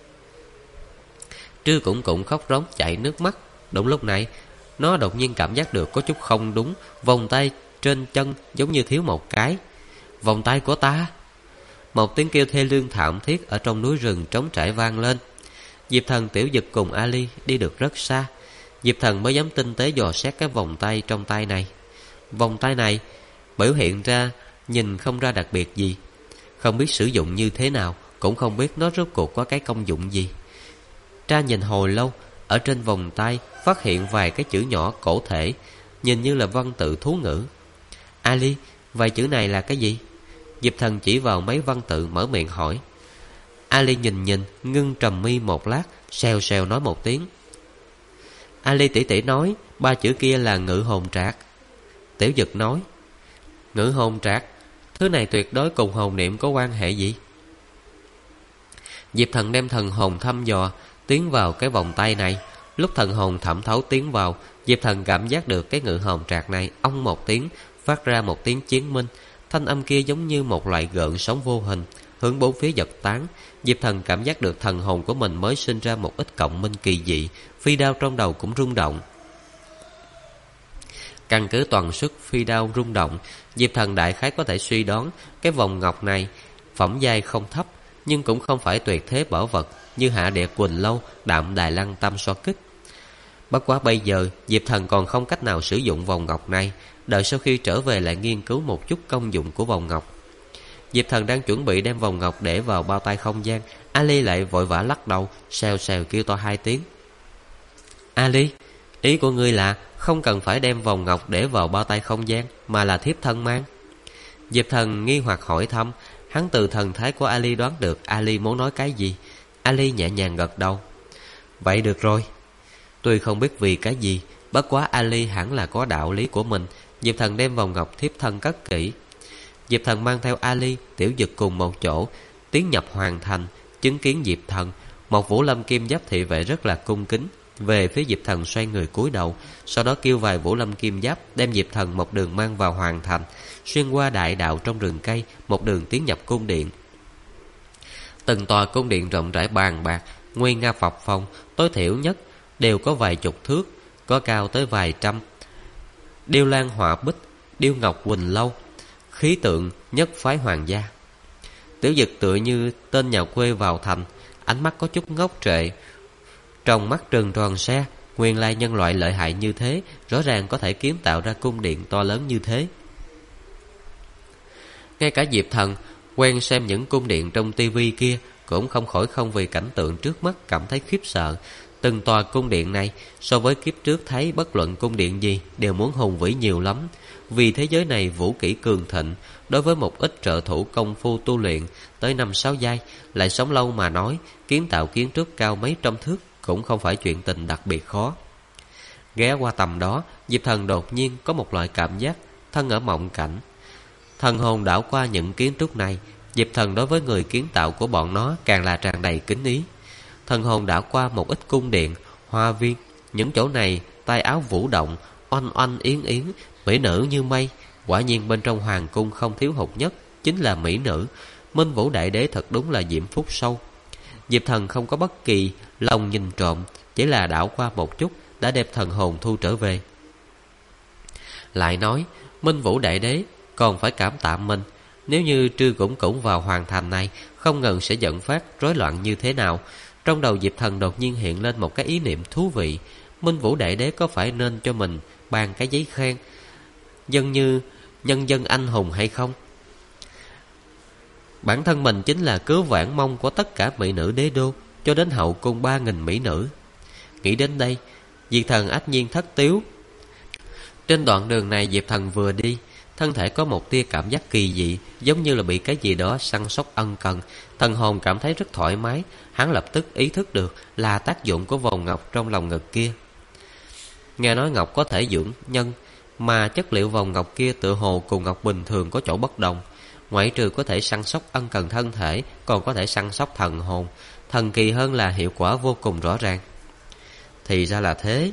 Trư Củng Củng khóc rống chảy nước mắt. Đúng lúc này, nó đột nhiên cảm giác được có chút không đúng. Vòng tay trên chân giống như thiếu một cái. Vòng tay của ta. Một tiếng kêu thê lương thảm thiết ở trong núi rừng trống trải vang lên. Diệp Thần, Tiểu Dực cùng Ali đi được rất xa. Diệp Thần mới dám tinh tế dò xét cái vòng tay trong tay này. Vòng tay này biểu hiện ra nhìn không ra đặc biệt gì, không biết sử dụng như thế nào, cũng không biết nó rốt cuộc có cái công dụng gì. Tra nhìn hồi lâu, ở trên vòng tay phát hiện vài cái chữ nhỏ cổ thể, nhìn như là văn tự thú ngữ. Ali, vài chữ này là cái gì? Diệp Thần chỉ vào mấy văn tự mở miệng hỏi. Ali nhìn, ngưng trầm mi một lát, xèo xèo nói một tiếng. Ali tỷ tỷ nói, 3 chữ kia là ngự hồn trạc. Tiểu Dực nói, ngự hồn trạc, thứ này tuyệt đối cùng hồn niệm có quan hệ gì? Diệp Thần đem thần hồn thăm dò, tiến vào cái vòng tay này. Lúc thần hồn thẩm thấu tiến vào, Diệp Thần cảm giác được cái ngự hồn trạc này ong một tiếng, phát ra một tiếng chiến minh. Thanh âm kia giống như một loại gợn sóng vô hình, hướng bốn phía giật tán. Diệp Thần cảm giác được thần hồn của mình mới sinh ra một ít cộng minh kỳ dị, phi đao trong đầu cũng rung động. Căn cứ toàn suất phi đao rung động, Diệp Thần đại khái có thể suy đoán cái vòng ngọc này phẩm giai không thấp, nhưng cũng không phải tuyệt thế bảo vật như Hạ Địa Quỳnh Lâu, Đạm Đài Lăng Tâm So Kích. Bất quá bây giờ Diệp Thần còn không cách nào sử dụng vòng ngọc này, đợi sau khi trở về lại nghiên cứu một chút công dụng của vòng ngọc. Diệp Thần đang chuẩn bị đem vòng ngọc để vào bao tay không gian, Ali lại vội vã lắc đầu, xèo xèo kêu to 2 tiếng. Ali, ý của ngươi là không cần phải đem vòng ngọc để vào bao tay không gian, mà là thiếp thân mang. Diệp Thần nghi hoặc hỏi thăm. Hắn từ thần thái của Ali đoán được Ali muốn nói cái gì. Ali nhẹ nhàng gật đầu. Vậy được rồi. Tuy không biết vì cái gì, bất quá Ali hẳn là có đạo lý của mình. Diệp Thần đem vòng ngọc thiếp thân cất kỹ. Diệp Thần mang theo Ali, Tiểu Dực cùng một chỗ tiến nhập hoàng thành, chứng kiến Diệp Thần. Một Vũ Lâm Kim Giáp thị vệ rất là cung kính về phía Diệp Thần xoay người cúi đầu, sau đó kêu vài Vũ Lâm Kim Giáp đem Diệp Thần một đường mang vào hoàng thành, xuyên qua đại đạo trong rừng cây, một đường tiến nhập cung điện. Từng tòa cung điện rộng rãi bàn bạc, nguy nga phập phồng, tối thiểu nhất đều có vài chục thước, có cao tới vài trăm. Điêu lan họa bích, điêu ngọc quỳnh lâu, khí tượng nhất phái hoàng gia. Tiểu Dực tựa như tên nhà quê vào thành, ánh mắt có chút ngốc trệ, trong mắt trừng tròn xe. Nguyên lai nhân loại lợi hại như thế, rõ ràng có thể kiến tạo ra cung điện to lớn như thế. Ngay cả Diệp Thần quen xem những cung điện trong tivi kia cũng không khỏi không vì cảnh tượng trước mắt cảm thấy khiếp sợ. Từng tòa cung điện này so với kiếp trước thấy bất luận cung điện gì đều muốn hùng vĩ nhiều lắm. Vì thế giới này vũ kỹ cường thịnh, đối với một ít trợ thủ công phu tu luyện tới 5-6 giai lại sống lâu mà nói, kiến tạo kiến trúc cao mấy trăm thước cũng không phải chuyện tình đặc biệt khó. Ghé qua tầm đó, Diệp Thần đột nhiên có một loại cảm giác thân ở mộng cảnh. Thần hồn đảo qua những kiến trúc này, Diệp Thần đối với người kiến tạo của bọn nó càng là tràn đầy kính ý. Thần hồn đảo qua một ít cung điện, hoa viên, những chỗ này tay áo vũ động, oanh oanh yến yến, mỹ nữ như mây. Quả nhiên bên trong hoàng cung không thiếu hụt nhất chính là mỹ nữ. Minh Vũ Đại Đế thật đúng là diễm phúc sâu. Diệp Thần không có bất kỳ lòng nhìn trộm, chỉ là đảo qua một chút đã đem thần hồn thu trở về. Lại nói, Minh Vũ Đại Đế còn phải cảm tạ mình. Nếu như Trư Củng Củng vào hoàng thành này, không ngờ sẽ dẫn phát rối loạn như thế nào. Trong đầu Diệp Thần đột nhiên hiện lên một cái ý niệm thú vị. Minh Vũ Đại Đế có phải nên cho mình ban cái giấy khen dân như nhân dân anh hùng hay không? Bản thân mình chính là cứu vãn mong của tất cả mỹ nữ đế đô, cho đến hậu cung 3.000 mỹ nữ. Nghĩ đến đây, Diệp Thần ách nhiên thất tiếu. Trên đoạn đường này Diệp Thần vừa đi, thân thể có một tia cảm giác kỳ dị, giống như là bị cái gì đó săn sóc ân cần. Thần hồn cảm thấy rất thoải mái. Hắn lập tức ý thức được là tác dụng của vòng ngọc trong lòng ngực kia. Nghe nói ngọc có thể dưỡng nhân, mà chất liệu vòng ngọc kia tựa hồ cùng ngọc bình thường có chỗ bất đồng. Ngoại trừ có thể săn sóc ân cần thân thể, còn có thể săn sóc thần hồn. Thần kỳ hơn là hiệu quả vô cùng rõ ràng. Thì ra là thế.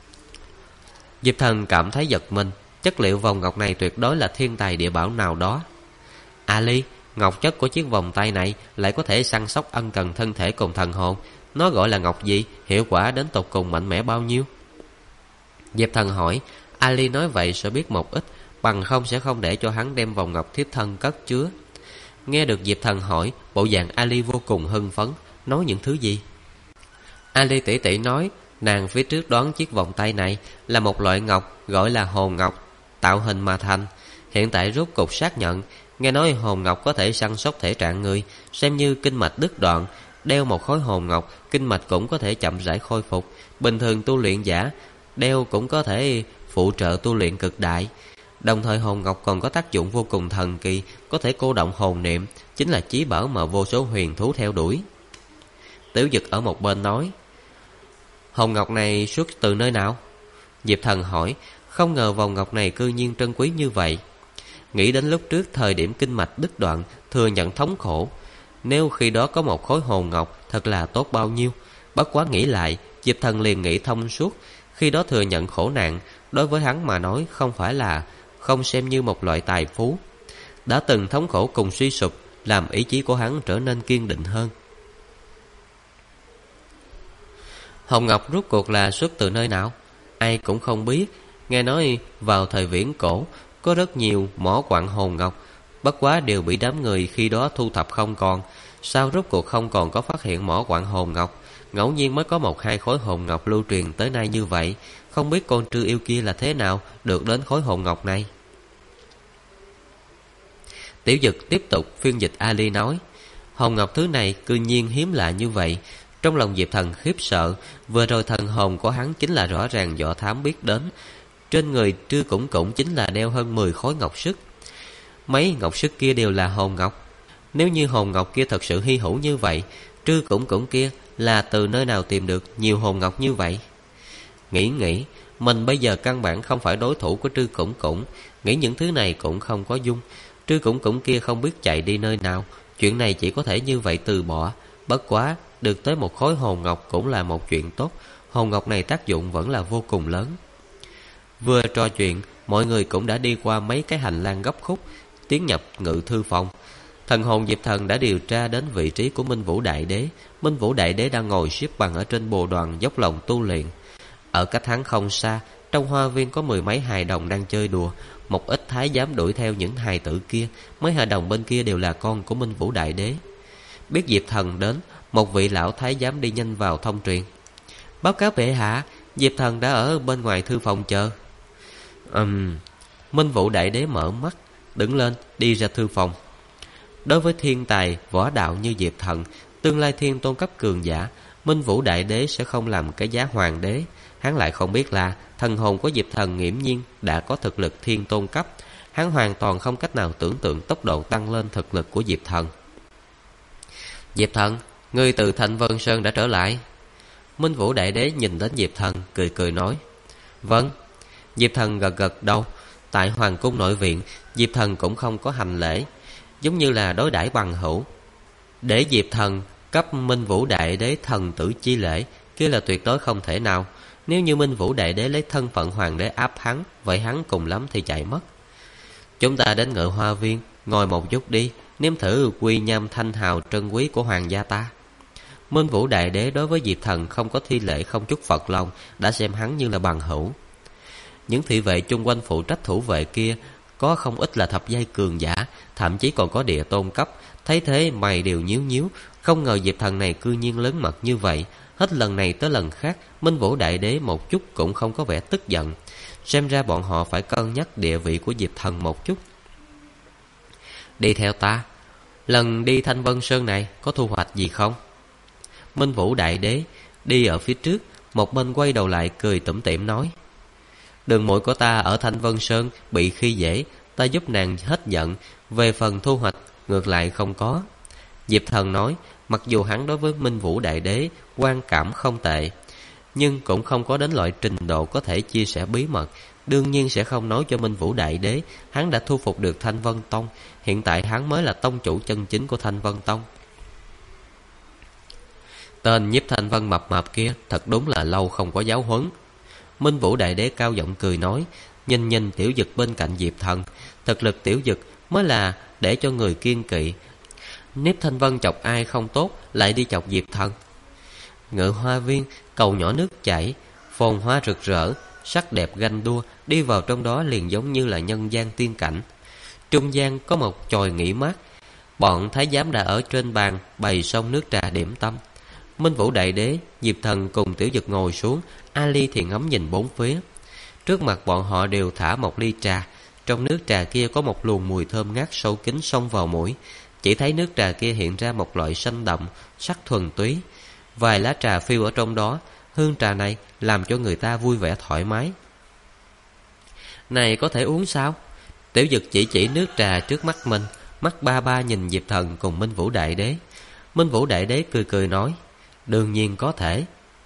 Diệp Thần cảm thấy giật mình. Chất liệu vòng ngọc này tuyệt đối là thiên tài địa bảo nào đó. Ali, ngọc chất của chiếc vòng tay này lại có thể săn sóc ân cần thân thể cùng thần hồn. Nó gọi là ngọc gì? Hiệu quả đến tột cùng mạnh mẽ bao nhiêu? Diệp Thần hỏi. Ali nói vậy sẽ biết một ít, bằng không sẽ không để cho hắn đem vòng ngọc thiếp thân cất chứa. Nghe được Diệp Thần hỏi, bộ dạng Ali vô cùng hưng phấn. Nói những thứ gì? Ali tỉ tỉ nói, nàng phía trước đoán chiếc vòng tay này là một loại ngọc gọi là hồn ngọc, tạo hình mà thành. Hiện tại rốt cục xác nhận. Nghe nói hồn ngọc có thể săn sóc thể trạng người, xem như kinh mạch đứt đoạn, đeo một khối hồn ngọc, kinh mạch cũng có thể chậm rãi khôi phục. Bình thường tu luyện giả đeo cũng có thể phụ trợ tu luyện cực đại. Đồng thời hồn ngọc còn có tác dụng vô cùng thần kỳ, có thể cô động hồn niệm, chính là chí bảo mà vô số huyền thú theo đuổi. Tiểu Dực ở một bên nói, hồn ngọc này xuất từ nơi nào? Diệp Thần hỏi. Không ngờ vòng ngọc này cư nhiên trân quý như vậy. Nghĩ đến lúc trước thời điểm kinh mạch đứt đoạn, thừa nhận thống khổ, nếu khi đó có một khối hồn ngọc thật là tốt bao nhiêu. Bất quá nghĩ lại, Diệp Thần liền nghĩ thông suốt. Khi đó thừa nhận khổ nạn, đối với hắn mà nói không phải là không xem như một loại tài phú. Đã từng thống khổ cùng suy sụp, làm ý chí của hắn trở nên kiên định hơn. Hồng ngọc rốt cuộc là xuất từ nơi nào? Ai cũng không biết. Nghe nói vào thời viễn cổ có rất nhiều mỏ quặng hồn ngọc, bất quá đều bị đám người khi đó thu thập không còn. Sao rốt cuộc không còn có phát hiện mỏ quặng hồn ngọc? Ngẫu nhiên mới có 1-2 khối hồn ngọc lưu truyền tới nay như vậy. Không biết con Trư Yêu kia là thế nào được đến khối hồn ngọc này? Tiểu Dực tiếp tục phiên dịch Ali nói, hồn ngọc thứ này cư nhiên hiếm lạ như vậy. Trong lòng Diệp Thần khiếp sợ. Vừa rồi thần hồn của hắn chính là rõ ràng Võ Thám biết đến. Trên người Trư Củng Củng chính là đeo hơn 10 khối ngọc sức. Mấy ngọc sức kia đều là hồn ngọc. Nếu như hồn ngọc kia thật sự hy hữu như vậy, Trư Củng Củng kia là từ nơi nào tìm được nhiều hồn ngọc như vậy? Nghĩ, mình bây giờ căn bản không phải đối thủ của Trư Củng Củng. Nghĩ những thứ này cũng không có dung. Trư Củng Củng kia không biết chạy đi nơi nào. Chuyện này chỉ có thể như vậy từ bỏ. Bất quá, được tới một khối hồn ngọc cũng là một chuyện tốt. Hồn ngọc này tác dụng vẫn là vô cùng lớn. Vừa trò chuyện, mọi người cũng đã đi qua mấy cái hành lang gấp khúc, tiến nhập ngự thư phòng. Thần hồn Diệp Thần đã điều tra đến vị trí của Minh Vũ Đại Đế. Minh Vũ Đại Đế đang ngồi xếp bằng ở trên bồ đoàn dốc lòng tu luyện. Ở cách hắn không xa, Trong hoa viên có mười mấy hài đồng đang chơi đùa. Một ít thái giám đuổi theo những hài tử kia. Mấy hài đồng bên kia đều là con của Minh Vũ Đại Đế. Biết Diệp Thần đến, một vị lão thái giám đi nhanh vào thông truyền: báo cáo bệ hạ, Diệp Thần đã ở bên ngoài thư phòng chờ. Minh Vũ Đại Đế mở mắt, đứng lên đi ra thư phòng. Đối với thiên tài võ đạo như Diệp Thần, tương lai thiên tôn cấp cường giả, Minh Vũ Đại Đế sẽ không làm cái giá hoàng đế. Hắn lại không biết là thần hồn của Diệp Thần nghiễm nhiên đã có thực lực thiên tôn cấp. Hắn hoàn toàn không cách nào tưởng tượng tốc độ tăng lên thực lực của Diệp Thần. Diệp Thần, ngươi từ Thanh Vân Sơn đã trở lại. Minh Vũ Đại Đế nhìn đến Diệp Thần, cười cười nói: vâng. Diệp Thần gật gật đầu. Tại Hoàng cung nội viện, Diệp Thần cũng không có hành lễ, giống như là đối đãi bằng hữu. Để Diệp Thần cấp Minh Vũ Đại Đế thần tử chi lễ, kia là tuyệt đối không thể nào. Nếu như Minh Vũ Đại Đế lấy thân phận hoàng đế áp hắn, vậy hắn cùng lắm thì chạy mất. Chúng ta đến Ngự Hoa Viên ngồi một chút đi, nếm thử quy nham thanh hào trân quý của hoàng gia ta. Minh Vũ Đại Đế đối với Diệp Thần không có thi lễ, không chút phật lòng, đã xem hắn như là bằng hữu. Những thị vệ chung quanh phụ trách thủ vệ kia có không ít là thập giai cường giả, thậm chí còn có địa tôn cấp. Thấy thế mày đều nhíu nhíu, không ngờ Diệp Thần này cư nhiên lớn mật như vậy. Hết lần này tới lần khác, Minh Vũ Đại Đế một chút cũng không có vẻ tức giận. Xem ra bọn họ phải cân nhắc địa vị của Diệp Thần một chút. Đi theo ta. Lần đi Thanh Vân Sơn này có thu hoạch gì không? Minh Vũ Đại Đế đi ở phía trước, một bên quay đầu lại cười tủm tỉm nói: đường muội của ta ở Thanh Vân Sơn bị khi dễ, ta giúp nàng hết giận. Về phần thu hoạch, ngược lại không có. Diệp Thần nói, mặc dù hắn đối với Minh Vũ Đại Đế quan cảm không tệ, nhưng cũng không có đến loại trình độ có thể chia sẻ bí mật. Đương nhiên sẽ không nói cho Minh Vũ Đại Đế hắn đã thu phục được Thanh Vân Tông. Hiện tại hắn mới là tông chủ chân chính của Thanh Vân Tông. Tên Nhiếp Thanh Vân mập mạp kia thật đúng là lâu không có giáo huấn. Minh Vũ Đại Đế cao giọng cười nói, nhìn nhìn Tiểu Dực bên cạnh Diệp Thần. Thực lực Tiểu Dực mới là để cho người kiên kỵ. Nhiếp Thanh Vân chọc ai không tốt, lại đi chọc Diệp Thần. Ngự Hoa Viên, cầu nhỏ nước chảy, phồn hoa rực rỡ, sắc đẹp ganh đua. Đi vào trong đó liền giống như là nhân gian tiên cảnh. Trung gian có một chòi nghỉ mát. Bọn thái giám đã ở trên bàn bày xong nước trà điểm tâm. Minh Vũ Đại Đế, Diệp Thần cùng Tiểu Dực ngồi xuống. Ali thì ngắm nhìn bốn phía. Trước mặt bọn họ đều thả một ly trà. Trong nước trà kia có một luồng mùi thơm ngát sâu kín xông vào mũi. Chỉ thấy nước trà kia hiện ra một loại xanh đậm, sắc thuần túy. Vài lá trà phiêu ở trong đó. Hương trà này làm cho người ta vui vẻ thoải mái. Này có thể uống sao? Tiểu Dực chỉ nước trà trước mắt mình. Mắt ba ba nhìn Diệp Thần cùng Minh Vũ Đại Đế. Minh Vũ Đại Đế cười cười nói, đương nhiên có thể.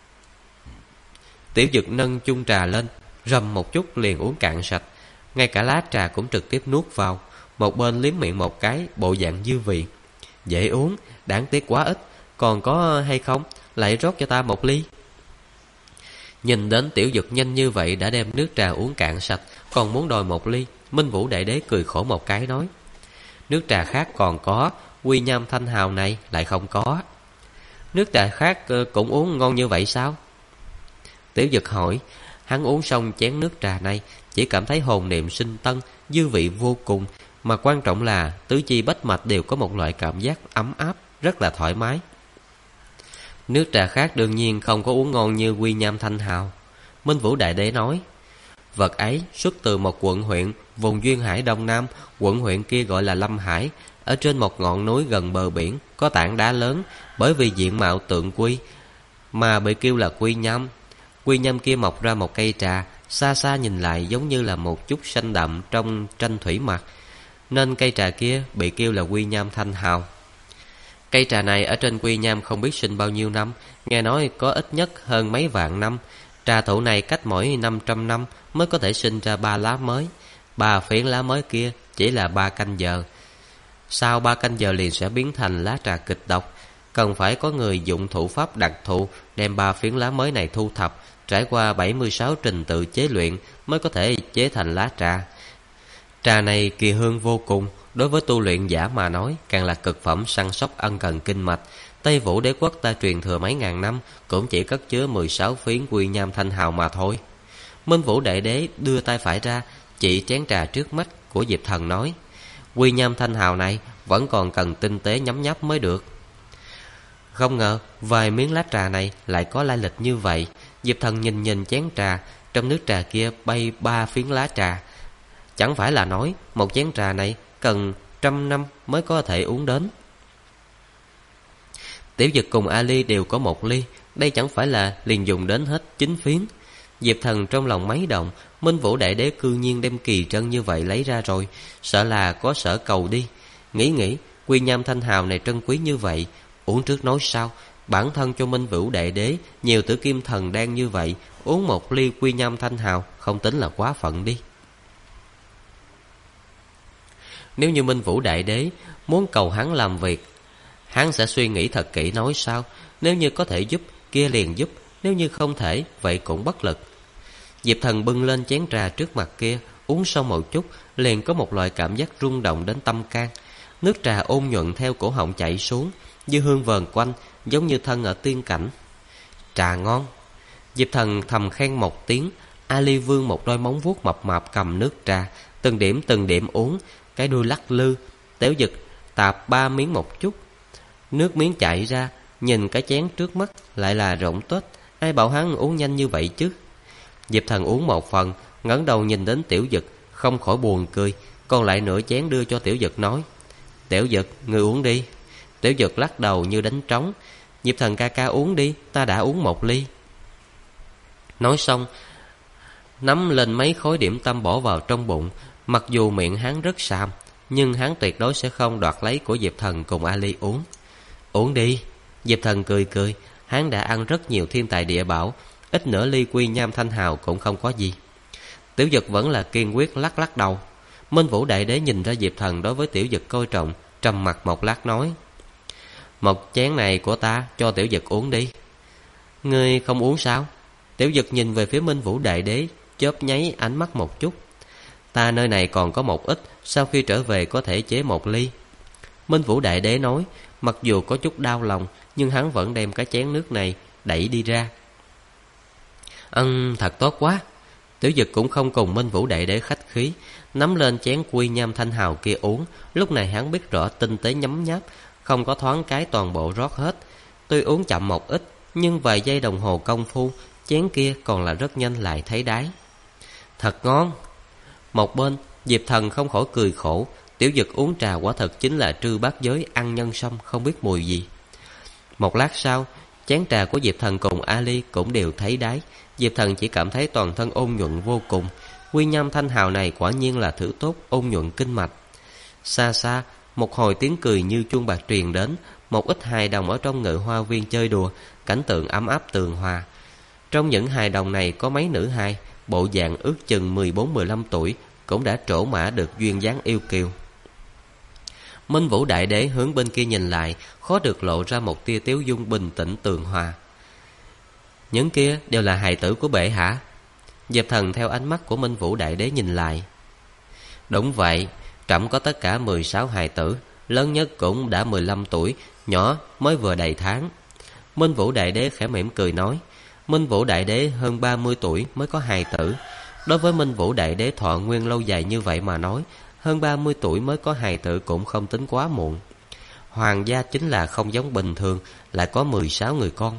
Tiểu Dực nâng chung trà lên, rầm một chút liền uống cạn sạch. Ngay cả lá trà cũng trực tiếp nuốt vào. Một bên liếm miệng một cái, bộ dạng dư vị. Dễ uống, đáng tiếc quá ít. Còn có hay không? Lại rót cho ta một ly. Nhìn đến Tiểu Dực nhanh như vậy đã đem nước trà uống cạn sạch, còn muốn đòi một ly. Minh Vũ Đại Đế cười khổ một cái nói, nước trà khác còn có, quy nham thanh hào này lại không có. Nước trà khác cũng uống ngon như vậy sao? Tiểu Dực hỏi. Hắn uống xong chén nước trà này, chỉ cảm thấy hồn niệm sinh tân, dư vị vô cùng. Mà quan trọng là tứ chi bách mạch đều có một loại cảm giác ấm áp, rất là thoải mái. Nước trà khác đương nhiên không có uống ngon như quy nham thanh hào. Minh Vũ Đại Đế nói, vật ấy xuất từ một quận huyện vùng duyên hải đông nam. Quận huyện kia gọi là Lâm Hải. Ở trên một ngọn núi gần bờ biển có tảng đá lớn, bởi vì diện mạo tượng quy mà bị kêu là quy nham. Quy nham kia mọc ra một cây trà, xa xa nhìn lại giống như là một chút xanh đậm trong tranh thủy mặc, nên cây trà kia bị kêu là quy nham thanh hào. Cây trà này ở trên quy nham không biết sinh bao nhiêu năm, nghe nói có ít nhất hơn mấy vạn năm. Trà thụ này cách mỗi 500 năm mới có thể sinh ra 3 lá mới. 3 phiến lá mới kia chỉ là 3 canh giờ. Sau 3 canh giờ liền sẽ biến thành lá trà kịch độc. Cần phải có người dụng thủ pháp đặc thù đem 3 phiến lá mới này thu thập, trải qua 76 trình tự chế luyện mới có thể chế thành lá trà. Trà này kỳ hương vô cùng, đối với tu luyện giả mà nói càng là cực phẩm săn sóc ân cần kinh mạch. Tây Vũ Đế quốc ta truyền thừa mấy ngàn năm cũng chỉ cất chứa 16 phiến quy nham thanh hào mà thôi. Minh Vũ Đại Đế đưa tay phải ra, chỉ chén trà trước mắt của Diệp Thần nói: Quy Nham Thanh Hào này vẫn còn cần tinh tế nhấm nháp mới được. Không ngờ vài miếng lá trà này lại có lai lịch như vậy. Diệp Thần nhìn nhìn chén trà, trong nước trà kia bay 3 phiến lá trà. Chẳng phải là nói một chén trà này cần 100 năm mới có thể uống đến. Tiểu Dực cùng Ali đều có 1 ly, đây chẳng phải là liền dùng đến hết 9 phiến. Diệp Thần trong lòng mấy động, Minh Vũ Đại Đế cư nhiên đem kỳ trân như vậy lấy ra rồi, sợ là có sở cầu đi. Nghĩ Quy Nham Thanh Hào này trân quý như vậy, uống trước nói sau. Bản thân cho Minh Vũ Đại Đế nhiều tử kim thần đan như vậy, uống 1 ly Quy Nham Thanh Hào không tính là quá phận đi. Nếu như Minh Vũ Đại Đế muốn cầu hắn làm việc, hắn sẽ suy nghĩ thật kỹ nói sao. Nếu như có thể giúp, kia liền giúp. Nếu như không thể, vậy cũng bất lực. Diệp Thần bưng lên chén trà trước mặt kia, uống xong một chút, liền có một loại cảm giác rung động đến tâm can. Nước trà ôn nhuận theo cổ họng chảy xuống, dư hương vờn quanh, giống như thân ở tiên cảnh. Trà ngon. Diệp Thần thầm khen một tiếng. Ali vươn một đôi móng vuốt mập mạp cầm nước trà, từng điểm uống, cái đuôi lắc lư. Tiểu Dực tạp 3 miếng một chút, nước miếng chảy ra. Nhìn cái chén trước mắt lại là rỗng tuếch, ai bảo hắn uống nhanh như vậy chứ. Diệp Thần uống 1 phần, ngẩng đầu nhìn đến Tiểu Dực, không khỏi buồn cười, còn lại nửa chén đưa cho Tiểu Dực nói: Tiểu Dực, ngươi uống đi. Tiểu Dực lắc đầu như đánh trống: Diệp Thần ca ca uống đi, ta đã uống 1 ly. Nói xong, nắm lên mấy khối điểm tâm bỏ vào trong bụng. Mặc dù miệng hắn rất sàm, nhưng hắn tuyệt đối sẽ không đoạt lấy của Diệp Thần cùng Ali uống. Uống đi. Diệp Thần cười, hắn đã ăn rất nhiều thiên tài địa bảo, ít nửa ly Quy Nham Thanh Hào cũng không có gì. Tiểu Dực vẫn là kiên quyết lắc đầu. Minh Vũ Đại Đế nhìn ra Diệp Thần đối với Tiểu Dực coi trọng, trầm mặt một lát nói: 1 chén này của ta, cho Tiểu Dực uống đi. Ngươi không uống sao? Tiểu Dực nhìn về phía Minh Vũ Đại Đế, chớp nháy ánh mắt một chút. Ta nơi này còn có một ít, sau khi trở về có thể chế 1 ly. Minh Vũ Đại Đế nói, mặc dù có chút đau lòng, nhưng hắn vẫn đem cái chén nước này đẩy đi ra. Thật tốt quá. Tiểu Dực cũng không cùng Minh Vũ Đại Đế khách khí, nắm lên chén Quy Nham Thanh Hào kia uống. Lúc này hắn biết rõ tinh tế nhấm nháp, không có thoáng cái toàn bộ rót hết. Tuy uống chậm một ít, nhưng vài giây đồng hồ công phu, chén kia còn là rất nhanh lại thấy đáy. Thật ngon. Một bên, Diệp Thần không khỏi cười khổ. Tiểu Dực uống trà quả thật chính là trư bát giới ăn nhân sâm không biết mùi gì. Một lát sau, chén trà của Diệp Thần cùng Ali cũng đều thấy đáy. Diệp Thần chỉ cảm thấy toàn thân ôn nhuận vô cùng. Quy Nham Thanh Hào này quả nhiên là thứ tốt, ôn nhuận kinh mạch. Xa xa, một hồi tiếng cười như chuông bạc truyền đến. Một ít hài đồng ở trong ngự hoa viên chơi đùa, cảnh tượng ấm áp tường hòa. Trong những hài đồng này có mấy nữ hài, bộ dạng ước chừng 14-15 tuổi, cũng đã trổ mã được duyên dáng yêu kiều. Minh Vũ Đại Đế hướng bên kia nhìn lại, khó được lộ ra một tia tiếu dung bình tĩnh tường hòa. Những kia đều là hài tử của bệ hạ. Diệp Thần theo ánh mắt của Minh Vũ Đại Đế nhìn lại. Đúng vậy, trẫm có tất cả 16 hài tử, lớn nhất cũng đã 15 tuổi, nhỏ mới vừa đầy tháng. Minh Vũ Đại Đế khẽ mỉm cười nói. Minh Vũ Đại Đế hơn 30 tuổi mới có hài tử. Đối với Minh Vũ Đại Đế thọ nguyên lâu dài như vậy mà nói, hơn 30 tuổi mới có hài tử cũng không tính quá muộn. Hoàng gia chính là không giống bình thường, lại có 16 người con.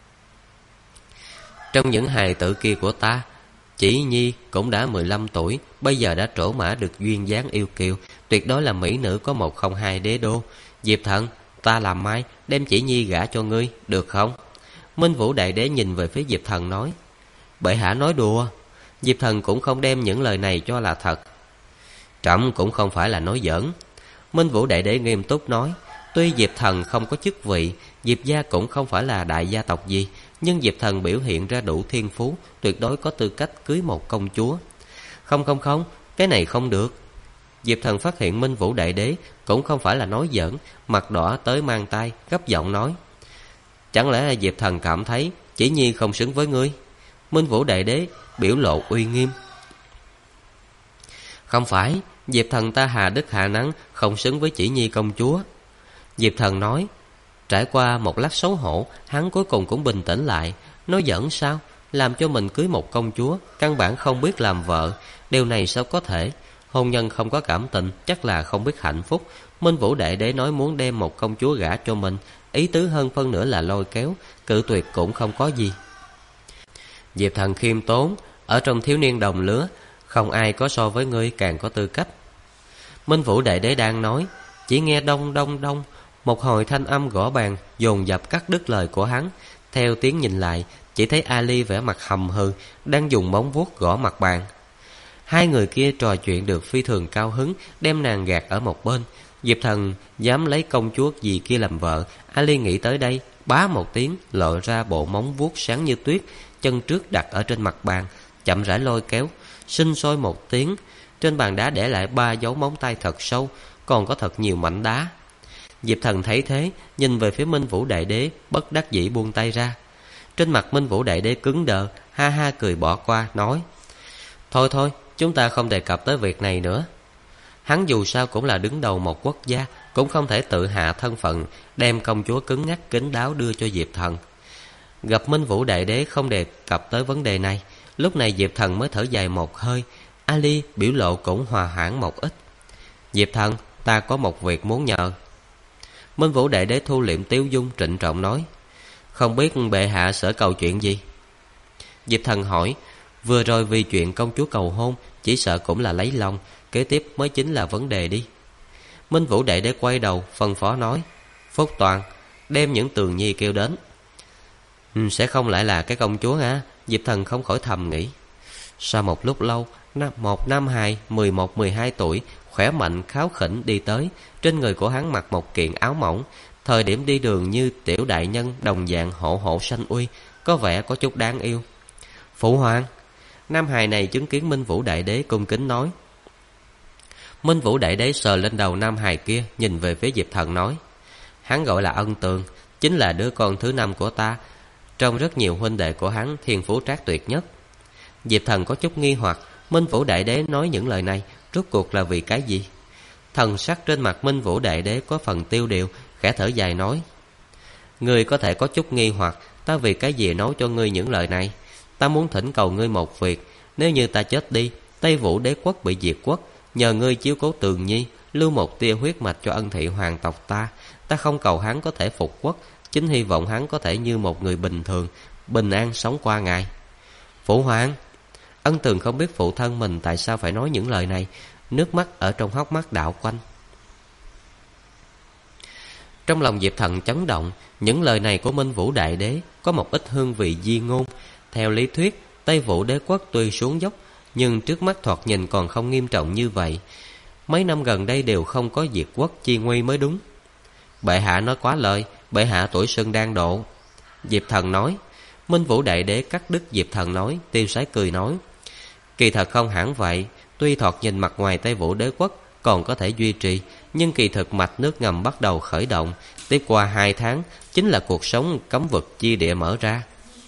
Trong những hài tử kia của ta, Chỉ Nhi cũng đã 15 tuổi, bây giờ đã trổ mã được duyên dáng yêu kiều, tuyệt đối là mỹ nữ có 102 đế đô. Diệp Thần, ta làm mai đem Chỉ Nhi gả cho ngươi, được không? Minh Vũ Đại Đế nhìn về phía Diệp Thần nói. Bệ hạ nói đùa. Diệp Thần cũng không đem những lời này cho là thật. Trẫm cũng không phải là nói giỡn. Minh Vũ Đại Đế nghiêm túc nói. Tuy Diệp Thần không có chức vị, Diệp gia cũng không phải là đại gia tộc gì, nhưng Diệp Thần biểu hiện ra đủ thiên phú, tuyệt đối có tư cách cưới một công chúa. Không, cái này không được. Diệp Thần phát hiện Minh Vũ Đại Đế cũng không phải là nói giỡn, mặt đỏ tới mang tai, gấp giọng nói. Chẳng lẽ Diệp Thần cảm thấy Chỉ Nhi không xứng với ngươi? Minh Vũ Đại Đế biểu lộ uy nghiêm. Không phải, Diệp Thần ta hà đức hà nắng, không xứng với Chỉ Nhi công chúa. Diệp Thần nói. Trải qua một lát xấu hổ, hắn cuối cùng cũng bình tĩnh lại. Nói giỡn sao? làm cho mình cưới một công chúa, căn bản không biết làm vợ. Điều này sao có thể? Hôn nhân không có cảm tình, chắc là không biết hạnh phúc. Minh Vũ Đại Đế nói muốn đem một công chúa gả cho mình, ý tứ hơn phân nửa là lôi kéo, cự tuyệt cũng không có gì. Diệp Thần khiêm tốn, ở trong thiếu niên đồng lứa, không ai có so với ngươi càng có tư cách. Minh Vũ Đại Đế đang nói, chỉ nghe đông đông đông, một hồi thanh âm gõ bàn dồn dập cắt đứt lời của hắn. Theo tiếng nhìn lại, chỉ thấy Ali vẻ mặt hầm hừ đang dùng móng vuốt gõ mặt bàn. Hai người kia trò chuyện được phi thường cao hứng, đem nàng gạt ở một bên. Diệp Thần dám lấy công chúa gì kia làm vợ. Ali nghĩ tới đây, bá một tiếng lội ra bộ móng vuốt sáng như tuyết, chân trước đặt ở trên mặt bàn, chậm rãi lôi kéo, sinh sôi một tiếng. Trên bàn đá để lại 3 dấu móng tay thật sâu, còn có thật nhiều mảnh đá. Diệp Thần thấy thế, nhìn về phía Minh Vũ Đại Đế, bất đắc dĩ buông tay ra. Trên mặt Minh Vũ Đại Đế cứng đờ, ha ha cười bỏ qua, nói: Thôi thôi, chúng ta không đề cập tới việc này nữa. Hắn dù sao cũng là đứng đầu một quốc gia, cũng không thể tự hạ thân phận, đem công chúa cứng ngắc kín đáo đưa cho Diệp Thần. Gặp Minh Vũ Đại Đế không đề cập tới vấn đề này, lúc này Diệp Thần mới thở dài một hơi. Ali biểu lộ cũng hòa hoãn một ít. Diệp Thần, ta có một việc muốn nhờ. Minh Vũ Đại Đế thu liệm tiếu dung, trịnh trọng nói: Không biết bệ hạ sở cầu chuyện gì? Diệp Thần hỏi: Vừa rồi vì chuyện công chúa cầu hôn, chỉ sợ cũng là lấy lòng, kế tiếp mới chính là vấn đề đi. Minh Vũ Đại Đế quay đầu phân phó nói: Phúc Toàn, đem những Tường Nhi kêu đến. Sẽ không lại là cái công chúa hả? Diệp Thần không khỏi thầm nghĩ. Sau một lúc lâu, một nam hài 11-12 tuổi, khỏe mạnh kháo khỉnh đi tới. Trên người của hắn mặc một kiện áo mỏng, thời điểm đi đường như tiểu đại nhân đồng dạng hộ hộ sanh uy, có vẻ có chút đáng yêu. Phụ hoàng. Nam hài này chứng kiến Minh Vũ Đại Đế cung kính nói. Minh Vũ Đại Đế sờ lên đầu nam hài kia, nhìn về phía Diệp Thần nói: Hắn gọi là Ân Tường, chính là đứa con thứ 5 của ta. Trong rất nhiều huynh đệ của hắn, thiên phú trác tuyệt nhất. Diệp Thần có chút nghi hoặc, Minh Vũ Đại Đế nói những lời này rốt cuộc là vì cái gì? Thần sắc trên mặt Minh Vũ Đại Đế có phần tiêu điều, khẽ thở dài nói: Ngươi có thể có chút nghi hoặc, ta vì cái gì nói cho ngươi những lời này? Ta muốn thỉnh cầu ngươi một việc, nếu như ta chết đi, Tây Vũ Đế quốc bị diệt quốc, nhờ ngươi chiếu cố Tường Nhi, lưu một tia huyết mạch cho ân thị hoàng tộc ta. Ta không cầu hắn có thể phục quốc, chính hy vọng hắn có thể như một người bình thường, bình an sống qua ngày. Phụ hoàng. Ân Tường không biết phụ thân mình tại sao phải nói những lời này, nước mắt ở trong hốc mắt đảo quanh. Trong lòng Diệp Thần chấn động, những lời này của Minh Vũ Đại Đế có một ít hương vị di ngôn. Theo lý thuyết, Tây Vũ Đế quốc tuy xuống dốc, nhưng trước mắt thoạt nhìn còn không nghiêm trọng như vậy. Mấy năm gần đây đều không có diệt quốc chi nguy mới đúng. Bệ hạ nói quá lời, bệ hạ tuổi xuân đang độ. Diệp Thần nói. Minh Vũ Đại Đế cắt đứt Diệp Thần nói, tiêu sái cười nói: Kỳ thật không hẳn vậy, tuy thoạt nhìn mặt ngoài Tây Vũ Đế quốc còn có thể duy trì, nhưng kỳ thực mạch nước ngầm bắt đầu khởi động. Tiếp qua 2 tháng chính là cuộc sống cấm vực chi địa mở ra.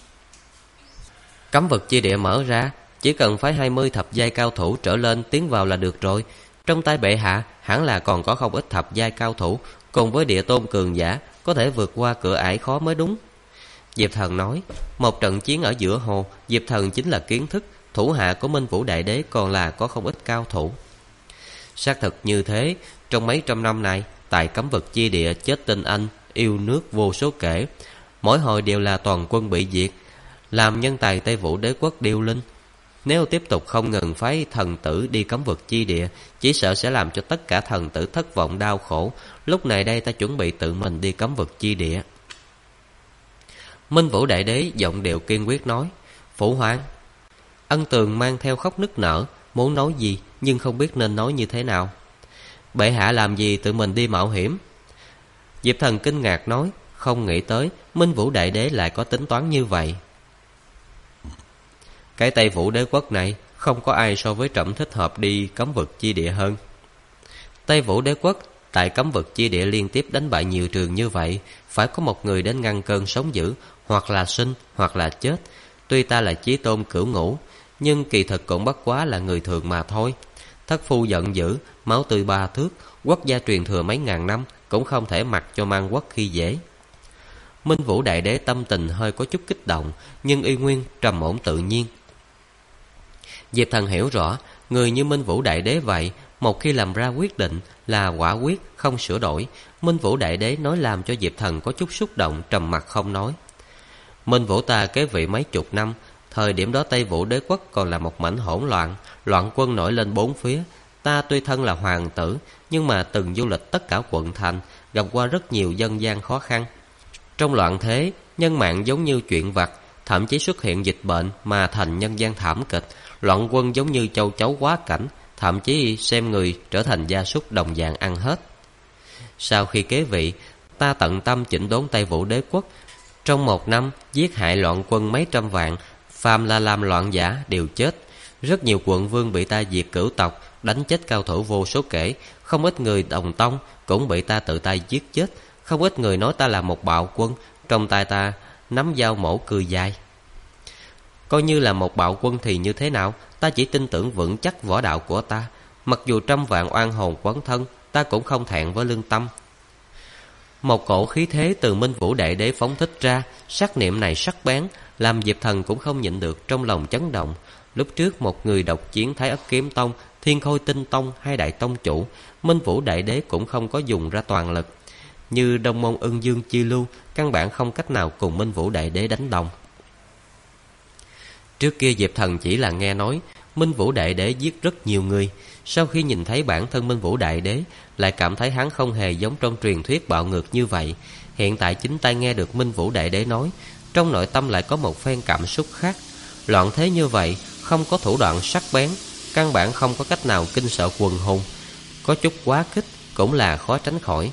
Cấm vực chi địa mở ra, chỉ cần phái 20 thập giai cao thủ trở lên tiến vào là được rồi. Trong tay bệ hạ hẳn là còn có không ít thập giai cao thủ, cùng với địa tôn cường giả có thể vượt qua cửa ải khó mới đúng. Diệp Thần nói. Một trận chiến ở giữa hồ, Diệp Thần chính là kiến thức, thủ hạ của Minh Vũ Đại Đế còn là có không ít cao thủ. Xác thực như thế, trong mấy trăm năm này, tại cấm vực chi địa chết tinh anh, yêu nước vô số kể, mỗi hồi đều là toàn quân bị diệt, làm nhân tài Tây Vũ Đế quốc điêu linh. Nếu tiếp tục không ngừng phái thần tử đi cấm vực chi địa, chỉ sợ sẽ làm cho tất cả thần tử thất vọng đau khổ. Lúc này đây ta chuẩn bị tự mình đi cấm vực chi địa. Minh Vũ Đại Đế giọng điệu kiên quyết nói: Phụ hoàng. Ân Tường mang theo khóc nức nở, muốn nói gì nhưng không biết nên nói như thế nào. Bệ hạ làm gì tự mình đi mạo hiểm? Diệp Thần kinh ngạc nói, không nghĩ tới Minh Vũ Đại Đế lại có tính toán như vậy. Cái Tây Vũ Đế quốc này không có ai so với trẫm thích hợp đi cấm vực chi địa hơn. Tây Vũ Đế quốc tại cấm vực chi địa liên tiếp đánh bại nhiều trường như vậy, phải có một người đến ngăn cơn sóng dữ, hoặc là sinh hoặc là chết. Tuy ta là chí tôn cửu ngũ, nhưng kỳ thực cũng bất quá là người thường mà thôi. Thất phu giận dữ, máu tươi 3 thước, quốc gia truyền thừa mấy ngàn năm, cũng không thể mặc cho mang quốc khi dễ. Minh Vũ Đại Đế tâm tình hơi có chút kích động, nhưng y nguyên trầm ổn tự nhiên. Diệp Thần hiểu rõ, người như Minh Vũ Đại Đế vậy, một khi làm ra quyết định là quả quyết, không sửa đổi. Minh Vũ Đại Đế nói làm cho Diệp Thần có chút xúc động, trầm mặc không nói. Minh Vũ ta kế vị mấy chục năm, thời điểm đó Tây Vũ Đế quốc còn là một mảnh hỗn loạn, loạn quân nổi lên bốn phía. Ta tuy thân là hoàng tử, nhưng mà từng du lịch tất cả quận thành, gặp qua rất nhiều dân gian khó khăn. Trong loạn thế, nhân mạng giống như chuyện vặt, thậm chí xuất hiện dịch bệnh mà thành nhân gian thảm kịch. Loạn quân giống như châu chấu quá cảnh, thậm chí xem người trở thành gia súc đồng dạng ăn hết. Sau khi kế vị, ta tận tâm chỉnh đốn Tây Vũ Đế quốc. Trong một năm, giết hại loạn quân mấy trăm vạn, phàm là làm loạn giả đều chết. Rất nhiều quận vương bị ta diệt cửu tộc, đánh chết cao thủ vô số kể. Không ít người đồng tông cũng bị ta tự tay giết chết. Không ít người nói ta là một bạo quân, trong tay ta nắm dao mổ cười dài. Coi như là một bạo quân thì như thế nào, ta chỉ tin tưởng vững chắc võ đạo của ta. Mặc dù trăm vạn oan hồn quấn thân, ta cũng không thẹn với lương tâm. Một cổ khí thế từ Minh Vũ Đại Đế phóng thích ra, sắc niệm này sắc bén, làm Diệp Thần cũng không nhịn được trong lòng chấn động. Lúc trước một người độc chiến Thái Ất Kiếm Tông, Thiên Khôi Tinh Tông, hai đại tông chủ, Minh Vũ Đại Đế cũng không có dùng ra toàn lực. Như Đông Môn Ưng Dương Chi Lưu, căn bản không cách nào cùng Minh Vũ Đại Đế đánh đồng. Trước kia Diệp Thần chỉ là nghe nói Minh Vũ Đại Đế giết rất nhiều người. Sau khi nhìn thấy bản thân Minh Vũ Đại Đế, lại cảm thấy hắn không hề giống trong truyền thuyết bạo ngược như vậy. Hiện tại chính tay nghe được Minh Vũ Đại Đế nói, trong nội tâm lại có một phen cảm xúc khác. Loạn thế như vậy, không có thủ đoạn sắc bén, căn bản không có cách nào kinh sợ quần hùng. Có chút quá khích cũng là khó tránh khỏi.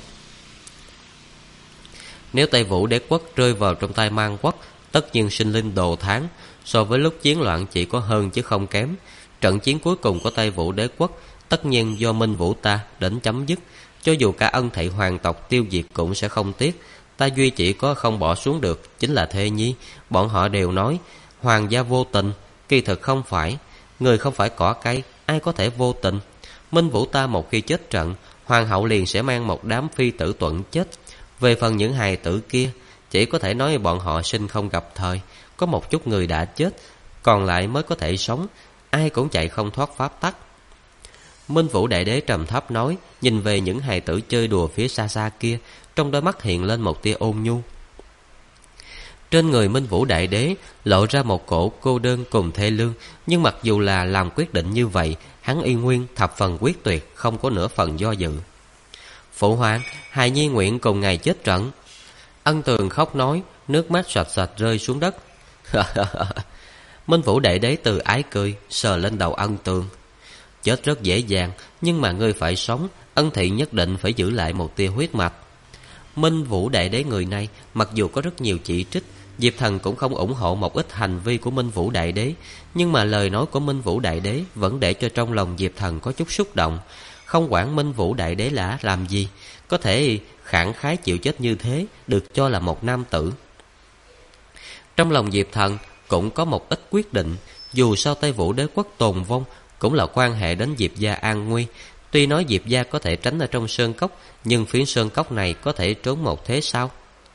Nếu Tây Vũ Đế quốc rơi vào trong tay Man quốc, tất nhiên sinh linh đồ thán. So với lúc chiến loạn chỉ có hơn chứ không kém. Trận chiến cuối cùng của Tây Vũ Đế quốc tất nhiên do Minh Vũ ta đến chấm dứt. Cho dù cả ân thị hoàng tộc tiêu diệt cũng sẽ không tiếc. Ta duy chỉ có không bỏ xuống được chính là Thê Nhi. Bọn họ đều nói hoàng gia vô tình, kỳ thực không phải. Người không phải cỏ cây, ai có thể vô tình. Minh Vũ ta một khi chết trận, hoàng hậu liền sẽ mang một đám phi tử tuẫn chết. Về phần những hài tử kia, chỉ có thể nói bọn họ sinh không gặp thời. Có một chút người đã chết, còn lại mới có thể sống. Ai cũng chạy không thoát pháp tắc. Minh Vũ Đại Đế trầm thấp nói, nhìn về những hài tử chơi đùa phía xa xa kia, trong đôi mắt hiện lên một tia ôn nhu. Trên người Minh Vũ Đại Đế lộ ra một cổ cô đơn cùng thê lương. Nhưng mặc dù là làm quyết định như vậy, hắn y nguyên thập phần quyết tuyệt, không có nửa phần do dự. Phụ hoàng, hài nhi nguyện cùng ngài chết trận. Ân Tường khóc nói, nước mắt sạch sạch rơi xuống đất. Minh Vũ Đại Đế từ ái cười, sờ lên đầu Ân Tường. Chết rất dễ dàng, nhưng mà ngươi phải sống. Ân thị nhất định phải giữ lại một tia huyết mạch. Minh Vũ Đại Đế người này, mặc dù có rất nhiều chỉ trích, Diệp Thần cũng không ủng hộ một ít hành vi của Minh Vũ Đại Đế. Nhưng mà lời nói của Minh Vũ Đại Đế vẫn để cho trong lòng Diệp Thần có chút xúc động. Không quản Minh Vũ Đại Đế là làm gì, có thể khẳng khái chịu chết như thế, được cho là một nam tử. Trong lòng Diệp Thần cũng có một ít quyết định. Dù sao Tây Vũ Đế quốc tồn vong cũng là quan hệ đến Diệp gia an nguy. Tuy nói Diệp gia có thể tránh ở trong sơn cốc, nhưng phiến sơn cốc này có thể trốn một thế sao?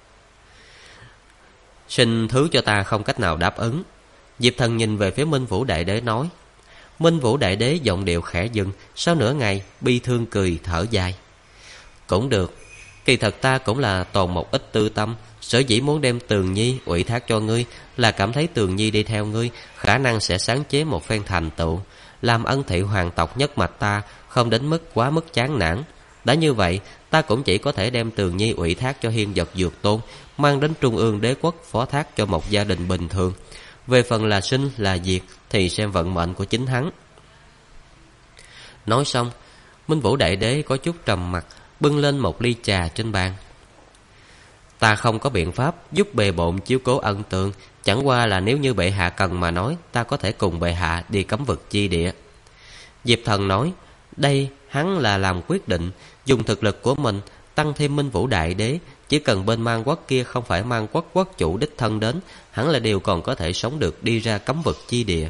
Xin thứ cho ta không cách nào đáp ứng. Diệp Thần nhìn về phía Minh Vũ Đại Đế nói. Minh Vũ Đại Đế giọng điệu khẽ dừng, sau nửa ngày bi thương cười thở dài. Cũng được, kỳ thật ta cũng là tồn một ít tư tâm. Sở dĩ muốn đem Tường Nhi ủy thác cho ngươi là cảm thấy Tường Nhi đi theo ngươi khả năng sẽ sáng chế một phen thành tựu, làm ân thị hoàng tộc nhất mạch ta không đến mức quá mức chán nản. Đã như vậy, ta cũng chỉ có thể đem Tường Nhi ủy thác cho Hiên Vật Dược Tôn, mang đến Trung ương Đế quốc phó thác cho một gia đình bình thường. Về phần là sinh là diệt thì xem vận mệnh của chính hắn. Nói xong, Minh Vũ Đại Đế có chút trầm mặc, bưng lên một ly trà trên bàn. Ta không có biện pháp giúp bề bộn chiếu cố Ân Tường, chẳng qua là nếu như bệ hạ cần mà nói, ta có thể cùng bệ hạ đi cấm vực chi địa. Diệp Thần nói, đây hắn là làm quyết định, dùng thực lực của mình tăng thêm Minh Vũ Đại Đế, chỉ cần bên Man quốc kia không phải Man quốc quốc chủ đích thân đến, hắn là đều còn có thể sống được đi ra cấm vực chi địa.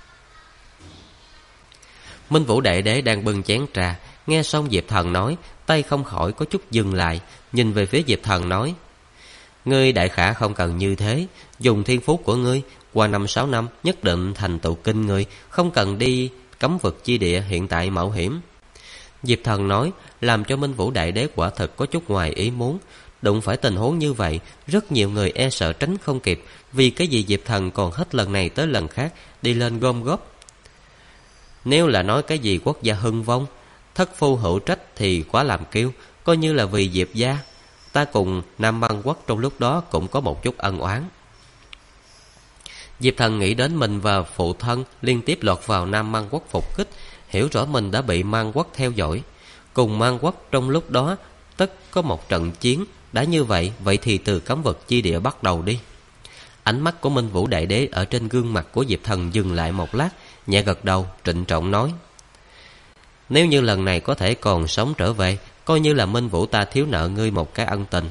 Minh Vũ Đại Đế đang bưng chén trà, nghe xong Diệp Thần nói, tay không khỏi có chút dừng lại, nhìn về phía Diệp Thần nói, Ngươi đại khả không cần như thế. Dùng thiên phú của ngươi, qua 5-6 năm nhất định thành tựu kinh người, không cần đi cấm vực chi địa hiện tại mạo hiểm. Diệp Thần nói, làm cho Minh Vũ Đại Đế quả thật có chút ngoài ý muốn. Đụng phải tình huống như vậy, rất nhiều người e sợ tránh không kịp. Vì cái gì Diệp Thần còn hết lần này tới lần khác đi lên gom góp. Nếu là nói cái gì quốc gia hưng vong, thất phu hữu trách thì quá làm kiêu. Coi như là vì Diệp gia, ta cùng Nam Băng Quốc trong lúc đó cũng có một chút ân oán. Diệp Thần nghĩ đến mình và phụ thân liên tiếp lọt vào Nam Mang Quốc phục kích, hiểu rõ mình đã bị Mang Quốc theo dõi. Cùng Mang Quốc trong lúc đó tất có một trận chiến. Đã như vậy, vậy thì từ cấm vực chi địa bắt đầu đi. Ánh mắt của Minh Vũ Đại Đế ở trên gương mặt của Diệp Thần dừng lại một lát, nhẹ gật đầu, trịnh trọng nói: Nếu như lần này có thể còn sống trở về, coi như là Minh Vũ ta thiếu nợ ngươi một cái ân tình.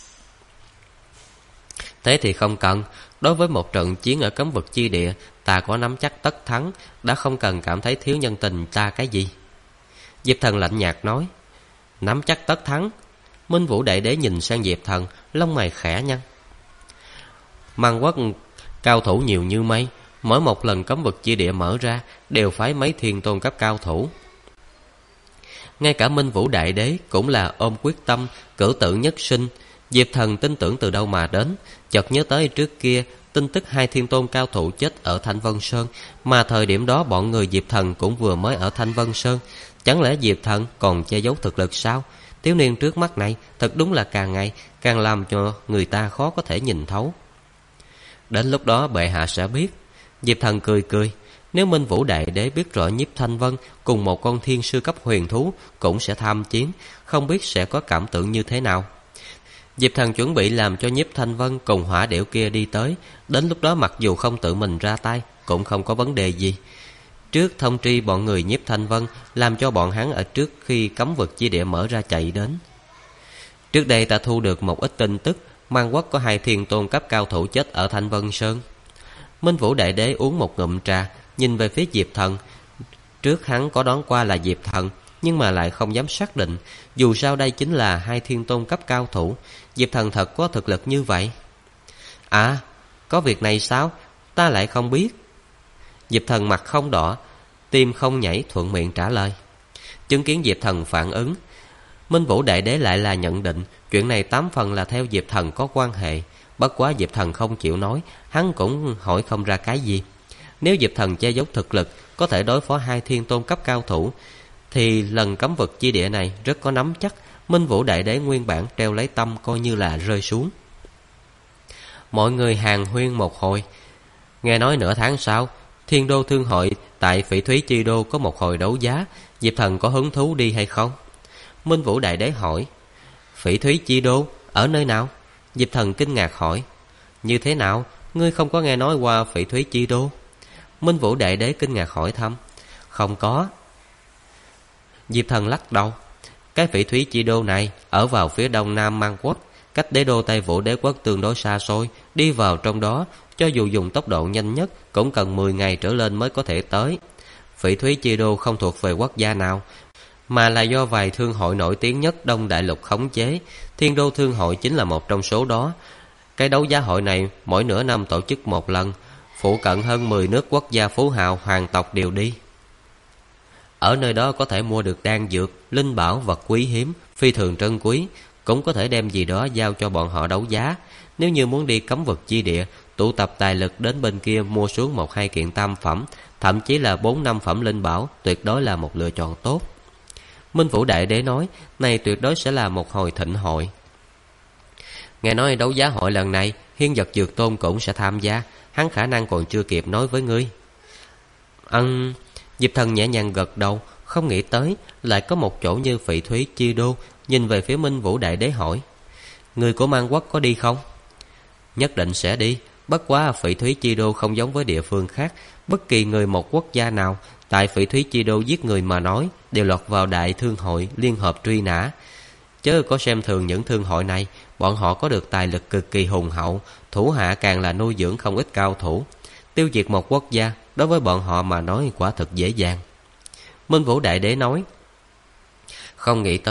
Thế thì không cần. Đối với một trận chiến ở cấm vực chi địa, ta có nắm chắc tất thắng, đã không cần cảm thấy thiếu nhân tình ta cái gì. Diệp Thần lạnh nhạt nói: Nắm chắc tất thắng? Minh Vũ Đại Đế nhìn sang Diệp Thần, lông mày khẽ nhăn. Mang Quốc cao thủ nhiều như mây, mỗi một lần cấm vực chi địa mở ra đều phái mấy thiên tôn cấp cao thủ. Ngay cả Minh Vũ Đại Đế cũng là ôm quyết tâm cử tử nhất sinh. Diệp Thần tin tưởng từ đâu mà đến, chợt nhớ tới trước kia tin tức 2 thiên tôn cao thủ chết ở Thanh Vân Sơn, mà thời điểm đó bọn người Diệp Thần cũng vừa mới ở Thanh Vân Sơn. Chẳng lẽ Diệp Thần còn che giấu thực lực sao? Thiếu niên trước mắt này thật đúng là càng ngày càng làm cho người ta khó có thể nhìn thấu. Đến lúc đó bệ hạ sẽ biết. Diệp Thần cười cười. Nếu Minh Vũ Đại Đế biết rõ Nhiếp Thanh Vân cùng một con thiên sư cấp huyền thú cũng sẽ tham chiến, không biết sẽ có cảm tưởng như thế nào. Diệp Thần chuẩn bị làm cho Nhiếp Thanh Vân cùng hỏa điểu kia đi tới. Đến lúc đó mặc dù không tự mình ra tay cũng không có vấn đề gì. Trước thông tri bọn người Nhiếp Thanh Vân, làm cho bọn hắn ở trước khi cấm vực chi địa mở ra chạy đến. Trước đây ta thu được một ít tin tức, Mang Quốc có 2 thiên tôn cấp cao thủ chết ở Thanh Vân Sơn. Minh Vũ Đại Đế uống một ngụm trà, nhìn về phía Diệp Thần. Trước hắn có đoán qua là Diệp Thần, nhưng mà lại không dám xác định. Dù sao đây chính là 2 thiên tôn cấp cao thủ. Diệp Thần thật có thực lực như vậy? À, có việc này sao? Ta lại không biết. Diệp Thần mặt không đỏ, tim không nhảy, thuận miệng trả lời. Chứng kiến Diệp Thần phản ứng, Minh Vũ Đại Đế lại là nhận định chuyện này 8 phần là theo Diệp Thần có quan hệ. Bất quá Diệp Thần không chịu nói, hắn cũng hỏi không ra cái gì. Nếu Diệp Thần che giấu thực lực có thể đối phó 2 thiên tôn cấp cao thủ, thì lần cấm vực chi địa này rất có nắm chắc. Minh Vũ Đại Đế nguyên bản treo lấy tâm coi như là rơi xuống. Mọi người hàn huyên một hồi. Nghe nói nửa tháng sau, Thiên Đô Thương Hội tại Phỉ Thúy Chi Đô có một hồi đấu giá. Diệp Thần có hứng thú đi hay không? Minh Vũ Đại Đế hỏi. Phỉ Thúy Chi Đô ở nơi nào? Diệp Thần kinh ngạc hỏi. Như thế nào? Ngươi không có nghe nói qua Phỉ Thúy Chi Đô? Minh Vũ Đại Đế kinh ngạc hỏi thăm. Không có. Diệp Thần lắc đầu. Cái Phỉ Thúy Chi Đô này ở vào phía đông nam Mang Quốc, cách đế đô Tây Vũ Đế Quốc tương đối xa xôi. Đi vào trong đó, cho dù dùng tốc độ nhanh nhất cũng cần 10 ngày trở lên mới có thể tới. Phỉ Thúy Chi Đô không thuộc về quốc gia nào, mà là do vài thương hội nổi tiếng nhất Đông Đại Lục khống chế. Thiên Đô Thương Hội chính là một trong số đó. Cái đấu giá hội này mỗi nửa năm tổ chức một lần, phụ cận hơn 10 nước quốc gia phú hào hoàng tộc đều đi. Ở nơi đó có thể mua được đan dược, linh bảo, vật quý hiếm, phi thường trân quý. Cũng có thể đem gì đó giao cho bọn họ đấu giá. Nếu như muốn đi cấm vực chi địa, tụ tập tài lực đến bên kia mua xuống 1-2 kiện tam phẩm, thậm chí là 4-5 phẩm linh bảo, tuyệt đối là một lựa chọn tốt. Minh Vũ Đại Đế nói, này tuyệt đối sẽ là một hồi thịnh hội. Nghe nói đấu giá hội lần này, Hiên Vật Dược Tôn cũng sẽ tham gia. Hắn khả năng còn chưa kịp nói với ngươi. Diệp Thần nhẹ nhàng gật đầu, không nghĩ tới lại có một chỗ như Phỉ Thúy Chi Đô. Nhìn về phía Minh Vũ Đại Đế hỏi, người của Mang Quốc có đi không? Nhất định sẽ đi. Bất quá Phỉ Thúy Chi Đô không giống với địa phương khác. Bất kỳ người một quốc gia nào tại Phỉ Thúy Chi Đô giết người mà nói đều lọt vào Đại Thương Hội liên hợp truy nã. Chớ có xem thường những thương hội này. Bọn họ có được tài lực cực kỳ hùng hậu, thủ hạ càng là nuôi dưỡng không ít cao thủ. Tiêu diệt một quốc gia đối với bọn họ mà nói quả thực dễ dàng. Minh Vũ Đại Đế nói, không nghĩ tới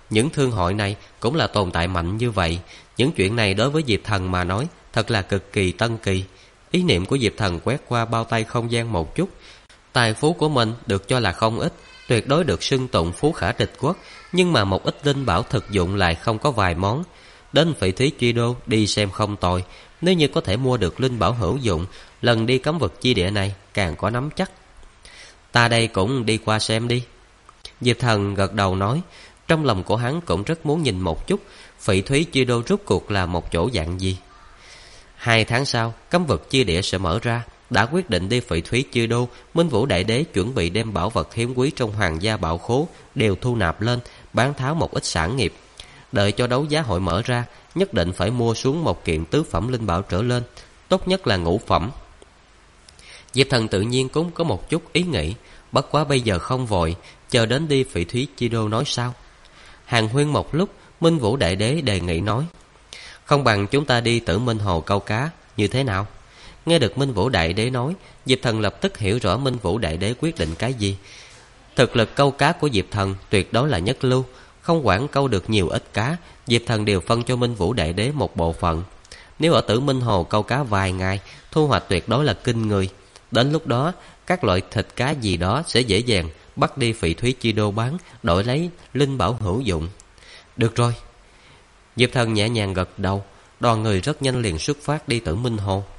những thương hội này cũng là tồn tại mạnh như vậy. Những chuyện này đối với Diệp Thần mà nói thật là cực kỳ tân kỳ. Ý niệm của Diệp Thần quét qua bao tay không gian một chút. Tài phú của mình được cho là không ít, tuyệt đối được xưng tụng phú khả địch quốc, nhưng mà một ít linh bảo thực dụng lại không có vài món. Đến Phỉ Thúy Chi Đô đi xem không tồi. Nếu như có thể mua được linh bảo hữu dụng, lần đi cấm vực chi địa này càng có nắm chắc. Ta đây cũng đi qua xem đi. Diệp Thần gật đầu nói. Trong lòng của hắn cũng rất muốn nhìn một chút Phỉ Thúy Chi Đô rốt cuộc là một chỗ dạng gì. 2 tháng sau, cấm vực chi địa sẽ mở ra. Đã quyết định đi Phỉ Thúy Chi Đô, Minh Vũ Đại Đế chuẩn bị đem bảo vật hiếm quý trong hoàng gia bảo khố đều thu nạp lên, bán tháo một ít sản nghiệp. Đợi cho đấu giá hội mở ra, nhất định phải mua xuống một kiện tứ phẩm linh bảo trở lên, tốt nhất là ngũ phẩm. Diệp Thần tự nhiên cũng có một chút ý nghĩ, bất quá bây giờ không vội, chờ đến đi Phỉ Thúy Chi Đô nói sau. Hàn huyên một lúc, Minh Vũ Đại Đế đề nghị nói, không bằng chúng ta đi Tử Minh Hồ câu cá, như thế nào? Nghe được Minh Vũ Đại Đế nói, Diệp Thần lập tức hiểu rõ Minh Vũ Đại Đế quyết định cái gì. Thực lực câu cá của Diệp Thần tuyệt đối là nhất lưu, không quản câu được nhiều ít cá, Diệp Thần đều phân cho Minh Vũ Đại Đế một bộ phận. Nếu ở Tử Minh Hồ câu cá vài ngày, thu hoạch tuyệt đối là kinh người. Đến lúc đó, các loại thịt cá gì đó sẽ dễ dàng bắt đi Phỉ Thúy Chi Đô bán, đổi lấy linh bảo hữu dụng. Được rồi. Diệp Thần nhẹ nhàng gật đầu, đoàn người rất nhanh liền xuất phát đi Tử Minh Hồ.